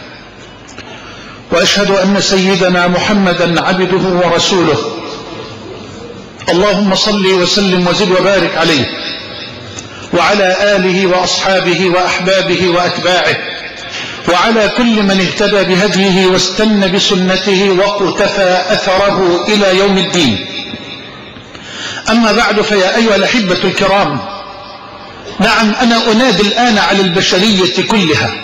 وأشهد أن سيدنا محمدا عبده ورسوله. اللهم صل وسلم وزد وبارك عليه وعلى آله وأصحابه وأحبابه وأتباعه وعلى كل من اهتدى بهديه واستنى بسنته واقتفى أثره إلى يوم الدين. أما بعد، فيا أيها الأحبة الكرام، نعم أنا أنادي الآن على البشرية كلها،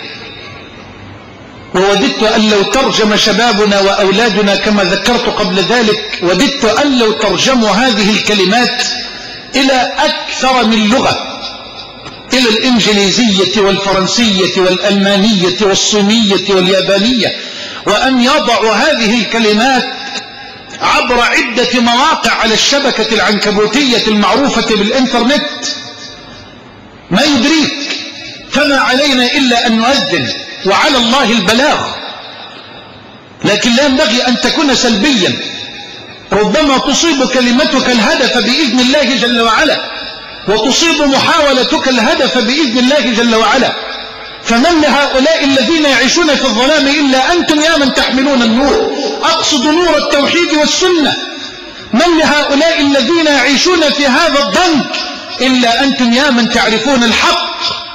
ووددت أن لو ترجم شبابنا وأولادنا كما ذكرت قبل ذلك، وددت أن لو ترجموا هذه الكلمات إلى أكثر من لغة، إلى الإنجليزية والفرنسية والألمانية والصينية واليابانية، وأن يضعوا هذه الكلمات عبر عدة مواقع على الشبكة العنكبوتية المعروفة بالإنترنت. ما يدريك، فما علينا إلا أن نؤذن وعلى الله البلاغ، لكن لا ينبغي أن تكون سلبيا. ربما تصيب كلمتك الهدف بإذن الله جل وعلا، وتصيب محاولتك الهدف بإذن الله جل وعلا. فمن لهؤلاء الذين يعيشون في الظلام إلا أنتم يا من تحملون النور، أقصد نور التوحيد والسنة. من لهؤلاء الذين يعيشون في هذا الضنك إلا أنتم يا من تعرفون الحق.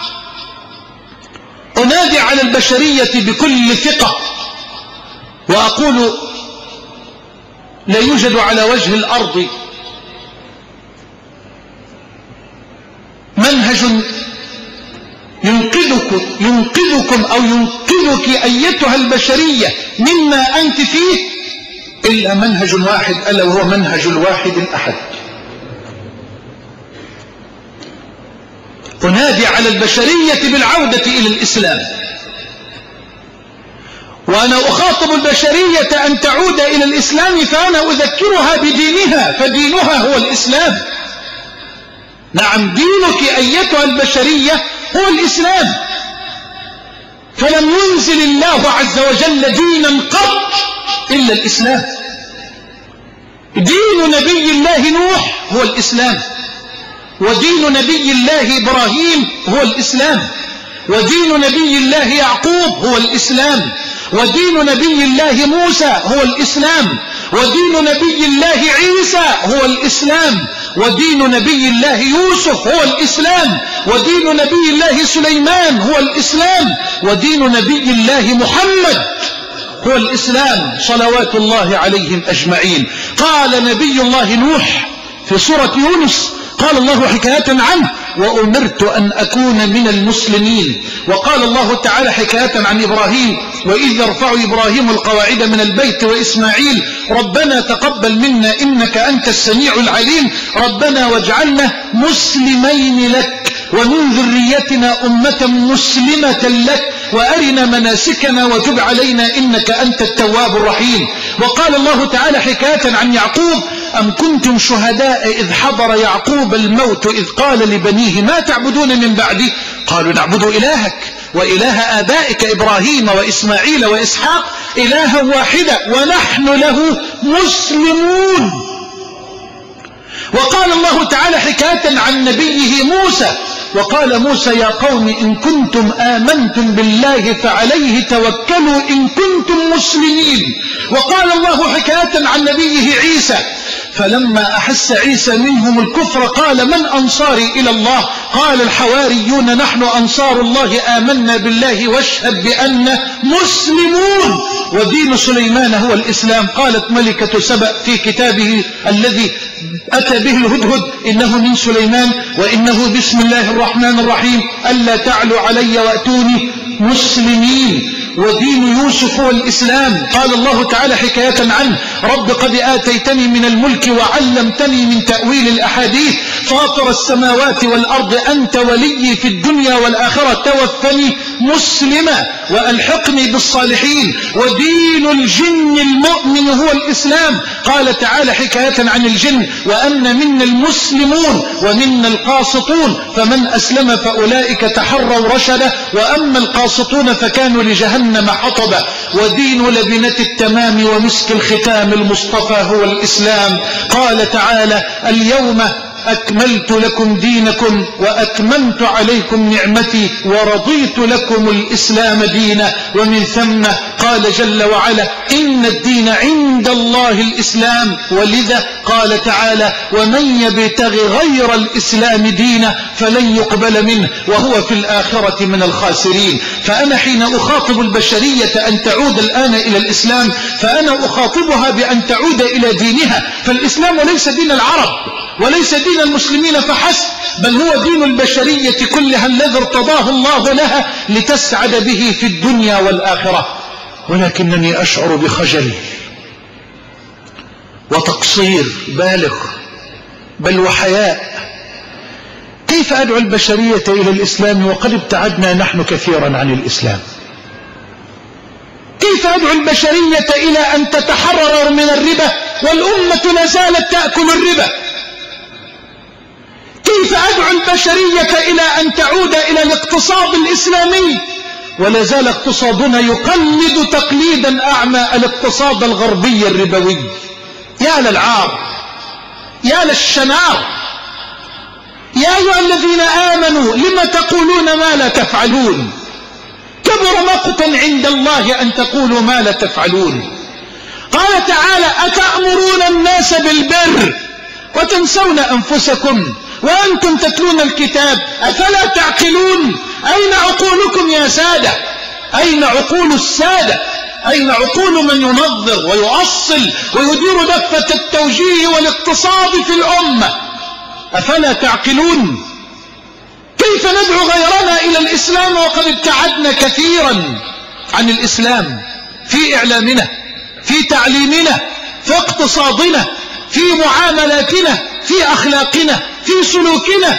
أنادي على البشرية بكل ثقة وأقول: لا يوجد على وجه الأرض منهج ينقذكم, ينقذكم أو ينقذك أيتها البشرية مما أنت فيه إلا منهج واحد، ألا وهو منهج الواحد الأحد. أنادي على البشرية بالعودة إلى الإسلام، وأنا أخاطب البشرية أن تعود إلى الإسلام، فأنا أذكرها بدينها، فدينها هو الإسلام. نعم، دينك أيتها البشرية هو الإسلام، فلم ينزل الله عز وجل دينا قط إلا الإسلام. دين نبي الله نوح هو الإسلام، ودين نبي الله إبراهيم هو الإسلام، ودين نبي الله يعقوب هو الإسلام، ودين نبي الله موسى هو الإسلام، ودين نبي الله عيسى هو الإسلام، ودين نبي الله يوسف هو الإسلام، ودين نبي الله سليمان هو الإسلام، ودين نبي الله محمد هو الإسلام، صلوات الله عليهم أجمعين. قال نبي الله نوح في سورة يونس، قال الله حكاية عنه: وأمرت أن أكون من المسلمين. وقال الله تعالى حكاية عن إبراهيم: وإذ يرفع إبراهيم القواعد من البيت وإسماعيل ربنا تقبل منا إنك أنت السميع العليم ربنا واجعلنا مسلمين لك ومن ذريتنا أمة مسلمة لك وأرنا مناسكنا وتب علينا إنك أنت التواب الرحيم. وقال الله تعالى حكاية عن يعقوب: أم كنتم شهداء إذ حضر يعقوب الموت إذ قال لبنيه ما تعبدون من بعدي قالوا نعبد إلهك وإله آبائك إبراهيم وإسماعيل وإسحاق إلها واحدا ونحن له مسلمون. وقال الله تعالى حكاية عن نبيه موسى: وقال موسى يا قوم إن كنتم آمنتم بالله فعليه توكلوا إن كنتم مسلمين. وقال الله حكاية عن نبيه عيسى: فلما أحس عيسى منهم الكفر قال من أنصاري إلى الله قال الحواريون نحن أنصار الله آمنا بالله واشهد بأن مسلمون. ودين سليمان هو الإسلام. قالت ملكة سبأ في كتابه الذي أتى به الهدهد: إنه من سليمان وإنه بسم الله الرحمن الرحيم ألا تعلوا علي وأتوني مسلمين. ودين يوسف هو الإسلام. قال الله تعالى حكاية عنه: رب قد آتيتني من الملك وعلمتني من تأويل الأحاديث فاطر السماوات والأرض أنت ولي في الدنيا والآخرة توفني مسلما وألحقني بالصالحين. ودين الجن المؤمن هو الإسلام. قال تعالى حكاية عن الجن: وأن منا المسلمون ومنا القاسطون فمن أسلم فأولئك تحروا رشدا وأما القاسطون فكانوا لجهنم حطبا. ودين لبنة التمام ومسك الختام المصطفى هو الإسلام. قال تعالى: اليوم أكملت لكم دينكم وأتممت عليكم نعمتي ورضيت لكم الإسلام دينا. ومن ثم قال جل وعلا: إن الدين عند الله الإسلام. ولذا قال تعالى: ومن يبتغي غير الإسلام دينا فلن يقبل منه وهو في الآخرة من الخاسرين. فأنا حين أخاطب البشرية أن تعود الآن إلى الإسلام فأنا أخاطبها بأن تعود إلى دينها. فالإسلام ليس دين العرب وليس دين المسلمين فحسب، بل هو دين البشرية كلها الذي ارتضاه الله لها لتسعد به في الدنيا والآخرة. ولكنني أشعر بخجل وتقصير بالغ بل وحياء. كيف أدعو البشرية إلى الإسلام وقد ابتعدنا نحن كثيرا عن الإسلام؟ كيف أدعو البشرية إلى أن تتحرر من الربا والأمة لا زالت تأكل الربا؟ كيف أدعو البشرية إلى أن تعود إلى الاقتصاد الإسلامي ولا زال اقتصادنا يقلد تقليدا أعمى الاقتصاد الغربي الربوي؟ يا للعار، يا للشنار، يا أيها الذين آمنوا لم تقولون ما لا تفعلون؟ كبر مقتا عند الله أن تقولوا ما لا تفعلون. قال تعالى: أتأمرون الناس بالبر وتنسون أنفسكم وأنتم تتلون الكتاب أفلا تعقلون؟ أين عقولكم يا سادة؟ أين عقول السادة؟ أين عقول من ينظر ويؤصل ويدير دفة التوجيه والاقتصاد في الأمة؟ أفلا تعقلون؟ كيف ندعو غيرنا إلى الإسلام وقد ابتعدنا كثيرا عن الإسلام في إعلامنا، في تعليمنا، في اقتصادنا، في معاملاتنا، في أخلاقنا، في سلوكنا،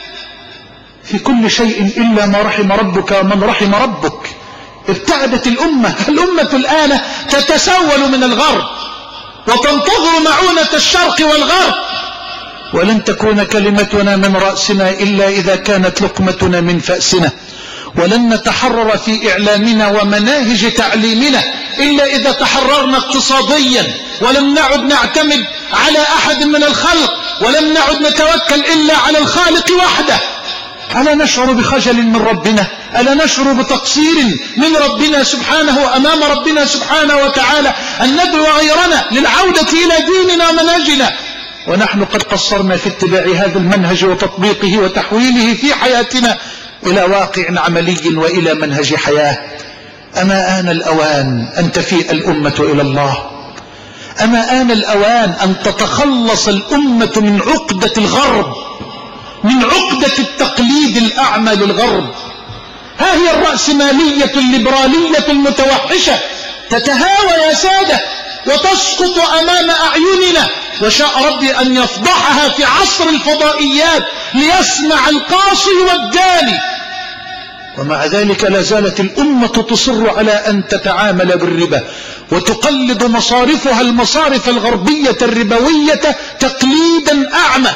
في كل شيء إلا ما رحم ربك ومن رحم ربك. ابتعدت الأمة. الأمة الآن تتسول من الغرب وتنتظر معونة الشرق والغرب. ولن تكون كلمتنا من رأسنا إلا إذا كانت لقمتنا من فأسنا. ولن نتحرر في إعلامنا ومناهج تعليمنا إلا إذا تحررنا اقتصاديا ولم نعد نعتمد على أحد من الخلق ولم نعد نتوكل إلا على الخالق وحده. ألا نشعر بخجل من ربنا؟ ألا نشعر بتقصير من ربنا سبحانه أمام ربنا سبحانه وتعالى أن ندعو غيرنا للعودة إلى ديننا ومنهجنا ونحن قد قصرنا في اتباع هذا المنهج وتطبيقه وتحويله في حياتنا إلى واقع عملي وإلى منهج حياة؟ أما آن الأوان أن تفيء الأمة إلى الله؟ أما آن الأوان أن تتخلص الأمة من عقدة الغرب، من عقدة التقليد الأعمى للغرب؟ ها هي الرأسمالية الليبرالية المتوحشة تتهاوى يا سادة وتسقط أمام أعيننا، وشاء ربي أن يفضحها في عصر الفضائيات ليسمع القاصي والداني. ومع ذلك لا زالت الأمة تصر على أن تتعامل بالربا وتقلد مصارفها المصارف الغربية الربوية تقليدا أعمى.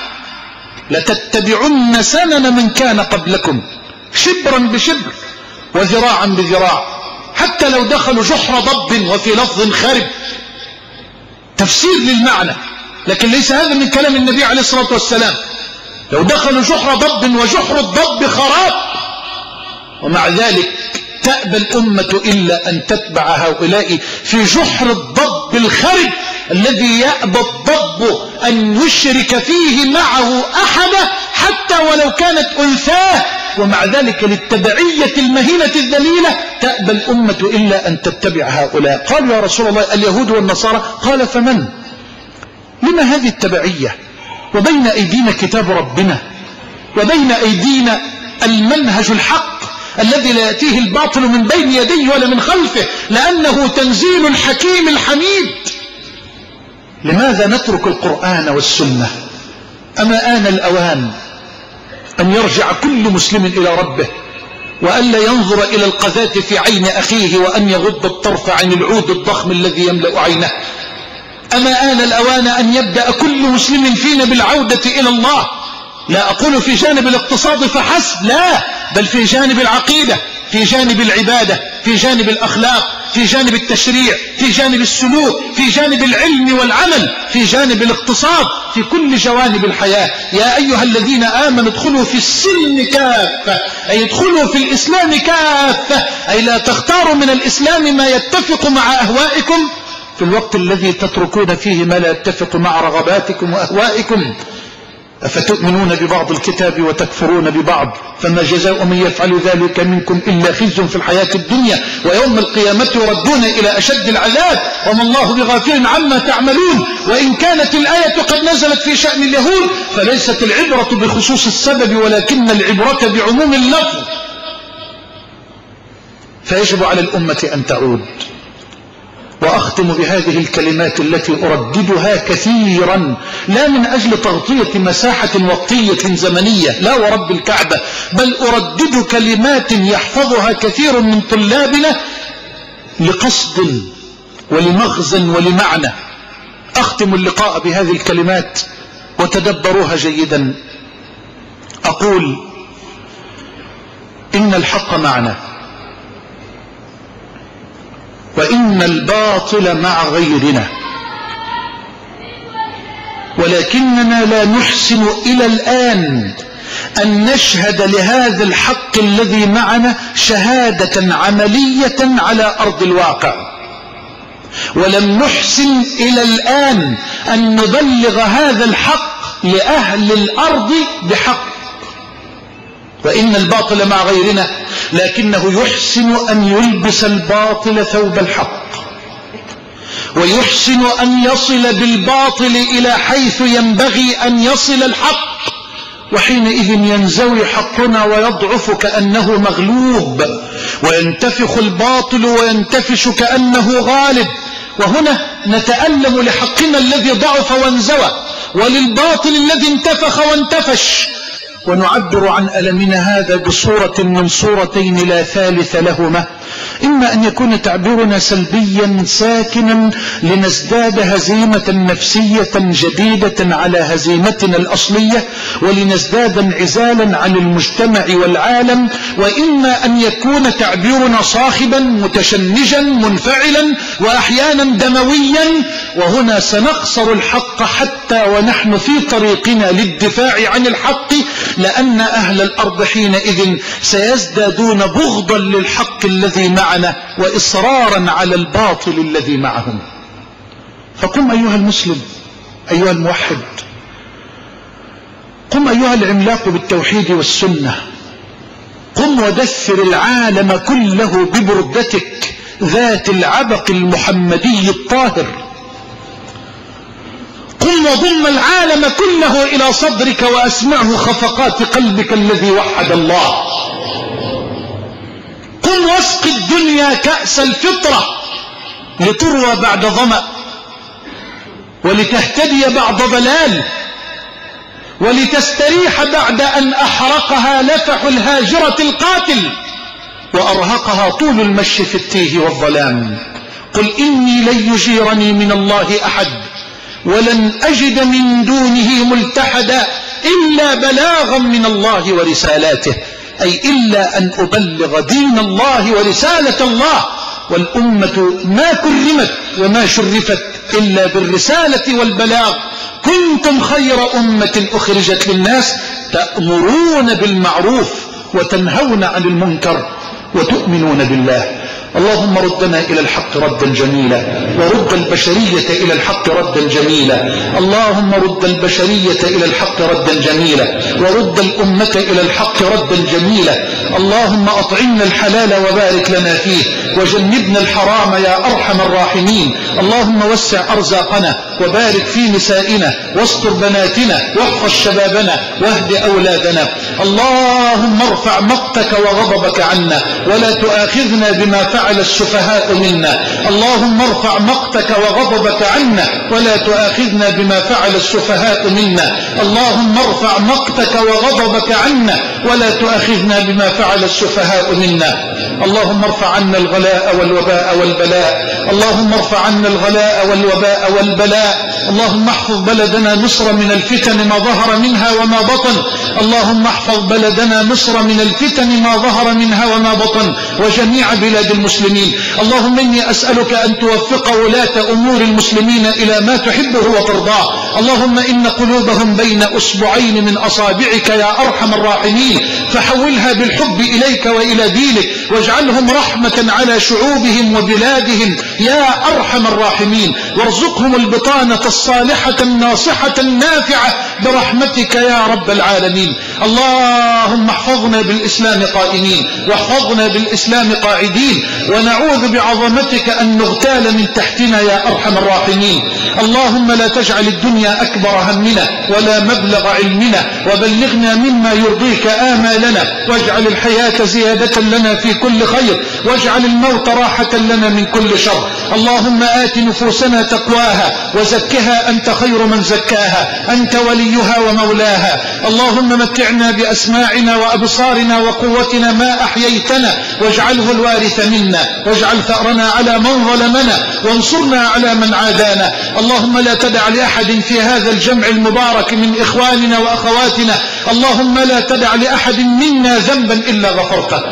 لتتبعن سنن من كان قبلكم شبرا بشبر وذراعا بذراع حتى لو دخلوا جحر ضب، وفي لفظ خرب، تفسير للمعنى، لكن ليس هذا من كلام النبي عليه الصلاة والسلام. لو دخلوا جحر ضب وجحر الضب خراب. ومع ذلك تأبى الأمة إلا أن تتبع هؤلاء في جحر الضب الخرب الذي يأبى الضب أن يشرك فيه معه أحدا حتى ولو كانت أنثاه. ومع ذلك للتبعية المهينة الذليلة تأبى الأمة إلا أن تتبع هؤلاء. قالوا يا رسول الله اليهود والنصارى؟ قال فمن؟ لما هذه التبعية وبين أيدينا كتاب ربنا وبين أيدينا المنهج الحق الذي لا يأتيه الباطل من بين يديه ولا من خلفه لأنه تنزيل الحكيم الحميد؟ لماذا نترك القرآن والسنة أما آن الأوان أن يرجع كل مسلم إلى ربه، وألا ينظر إلى القذاة في عين أخيه، وأن يغض الطرف عن العود الضخم الذي يملأ عينه. أما آن الأوان أن يبدأ كل مسلم فينا بالعودة إلى الله، لا أقول في جانب الاقتصاد فحسب، لا، بل في جانب العقيدة، في جانب العبادة، في جانب الأخلاق، في جانب التشريع، في جانب السلوك، في جانب العلم والعمل، في جانب الاقتصاد، في كل جوانب الحياة. يا أيها الذين آمنوا ادخلوا في السلم كافة، أي ادخلوا في الإسلام كافة، أي لا تختاروا من الإسلام ما يتفق مع أهوائكم في الوقت الذي تتركون فيه ما لا يتفق مع رغباتكم وأهوائكم. أفتؤمنون ببعض الكتاب وتكفرون ببعض، فما جزاء من يفعل ذلك منكم إلا خزي في الحياة الدنيا ويوم القيامة يردون إلى أشد العذاب وما الله بغافل عما تعملون. وإن كانت الآية قد نزلت في شأن اليهود فليست العبرة بخصوص السبب ولكن العبرة بعموم اللفظ، فيجب على الأمة أن تعود. وأختم بهذه الكلمات التي أرددها كثيرا، لا من أجل تغطية مساحة وقتية زمنية، لا ورب الكعبة، بل أردد كلمات يحفظها كثير من طلابنا لقصد ولمغزى ولمعنى. أختم اللقاء بهذه الكلمات وتدبروها جيدا. أقول إن الحق معنا، وإن الباطل مع غيرنا، ولكننا لا نحسن إلى الآن أن نشهد لهذا الحق الذي معنا شهادة عملية على أرض الواقع، ولم نحسن إلى الآن أن نبلغ هذا الحق لأهل الأرض بحق. وإن الباطل مع غيرنا، لكنه يحسن أن يلبس الباطل ثوب الحق، ويحسن أن يصل بالباطل إلى حيث ينبغي أن يصل الحق، وحينئذ ينزوي حقنا ويضعف كأنه مغلوب، وينتفخ الباطل وينتفش كأنه غالب. وهنا نتألم لحقنا الذي ضعف وانزوى، وللباطل الذي انتفخ وانتفش، ونعبر عن ألمنا هذا بصورة من صورتين لا ثالث لهما. إما أن يكون تعبيرنا سلبيا ساكنا لنزداد هزيمة نفسية جديدة على هزيمتنا الأصلية، ولنزداد انعزالا عن المجتمع والعالم، وإما أن يكون تعبيرنا صاخبا متشنجا منفعلا وأحيانا دمويا، وهنا سنخسر الحق حتى ونحن في طريقنا للدفاع عن الحق، لأن أهل الأرض حينئذ سيزدادون بغضا للحق الذي معنا وإصرارا على الباطل الذي معهم. فقم أيها المسلم، أيها الموحد، قم أيها العملاق بالتوحيد والسنة، قم ودثر العالم كله ببردتك ذات العبق المحمدي الطاهر، قم وضم العالم كله إلى صدرك وأسمعه خفقات قلبك الذي وحد الله، قم واسق الدنيا كأس الفطرة لتروى بعد ظمأ، ولتهتدي بعد ضلال، ولتستريح بعد أن أحرقها لفح الهاجرة القاتل وأرهقها طول المشي في التيه والظلام. قل إني لن يجيرني من الله أحد ولن أجد من دونه ملتحدا إلا بلاغا من الله ورسالاته، أي إلا أن أبلغ دين الله ورسالة الله. والأمة ما كرمت وما شرفت إلا بالرسالة والبلاغ. كنتم خير أمة أخرجت للناس تأمرون بالمعروف وتنهون عن المنكر وتؤمنون بالله. اللهم ردنا إلى الحق ردا جميلا، ورد البشرية إلى الحق ردا جميلا. اللهم رد البشرية إلى الحق ردا جميلا، ورد الأمة إلى الحق ردا جميلا. اللهم أطعمنا الحلال وبارك لنا فيه، وجنبنا الحرام يا أرحم الراحمين. اللهم وسع أرزاقنا، وبارك في نسائنا واستر بناتنا واحفظ شبابنا واهد أولادنا. اللهم ارفع مقتك وغضبك عنا ولا تؤاخذنا بما فعل السفهاء منا. اللهم ارفع مقتك وغضبك عنا ولا تؤاخذنا بما فعل السفهاء منا. اللهم ارفع مقتك وغضبك عنا ولا تؤاخذنا بما فعل السفهاء منا. اللهم ارفع عنا الغلاء والوباء والبلاء. اللهم ارفع عنا الغلاء والوباء والبلاء. اللهم احفظ بلدنا مصر من الفتن ما ظهر منها وما بطن. اللهم احفظ بلدنا مصر من الفتن ما ظهر منها وما بطن وجميع بلاد المسلمين. اللهم إني أسألك أن توفق ولاة أمور المسلمين إلى ما تحبه وترضاه. اللهم إن قلوبهم بين أصبعين من أصابعك يا أرحم الراحمين، فحولها بالحب إليك وإلى دينك واجعلهم رحمة على شعوبهم وبلادهم يا أرحم الراحمين، وارزقهم البطانة الصالحة الناصحة النافعة برحمتك يا رب العالمين. اللهم احفظنا بالإسلام قائمين واحفظنا بالإسلام قاعدين، ونعوذ بعظمتك أن نغتال من تحتنا يا أرحم الراحمين. اللهم لا تجعل الدنيا أكبر همنا ولا مبلغ علمنا، وبلغنا مما يرضيك آمالنا، واجعل الحياة زيادة لنا في كل خير، واجعل الموت راحة لنا من كل شر. اللهم آت نفوسنا تقواها وزكها أنت خير من زكاها، أنت وليها ومولاها. اللهم متعنا بأسماعنا وأبصارنا وقوتنا ما أحييتنا، واجعله الوارث منا، واجعل ثأرنا على من ظلمنا، وانصرنا على من عادانا. اللهم لا تدع لأحد في هذا الجمع المبارك من إخواننا وأخواتنا، اللهم لا تدع لأحد منا ذنبا إلا غفرته،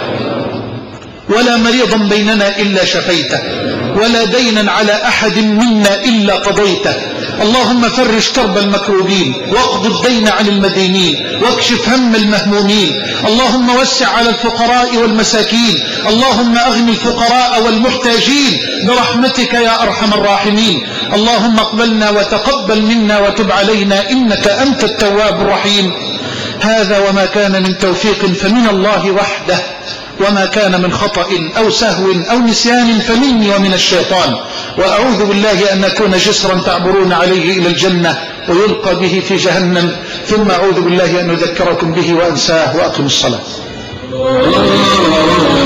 ولا مريضا بيننا إلا شفيته، ولا دينا على أحد منا إلا قضيته. اللهم فرج كرب المكروبين، واقض الدين عن المدينين، واكشف هم المهمومين. اللهم وسع على الفقراء والمساكين، اللهم أغني الفقراء والمحتاجين برحمتك يا أرحم الراحمين. اللهم اقبلنا وتقبل منا وتب علينا إنك أنت التواب الرحيم. هذا وما كان من توفيق فمن الله وحده، وما كان من خطأ أو سهو أو نسيان فمني ومن الشيطان، وأعوذ بالله أن نكون جسرا تعبرون عليه إلى الجنة ويلقى به في جهنم، ثم أعوذ بالله أن أذكركم به وأنساه وأقم الصلاة.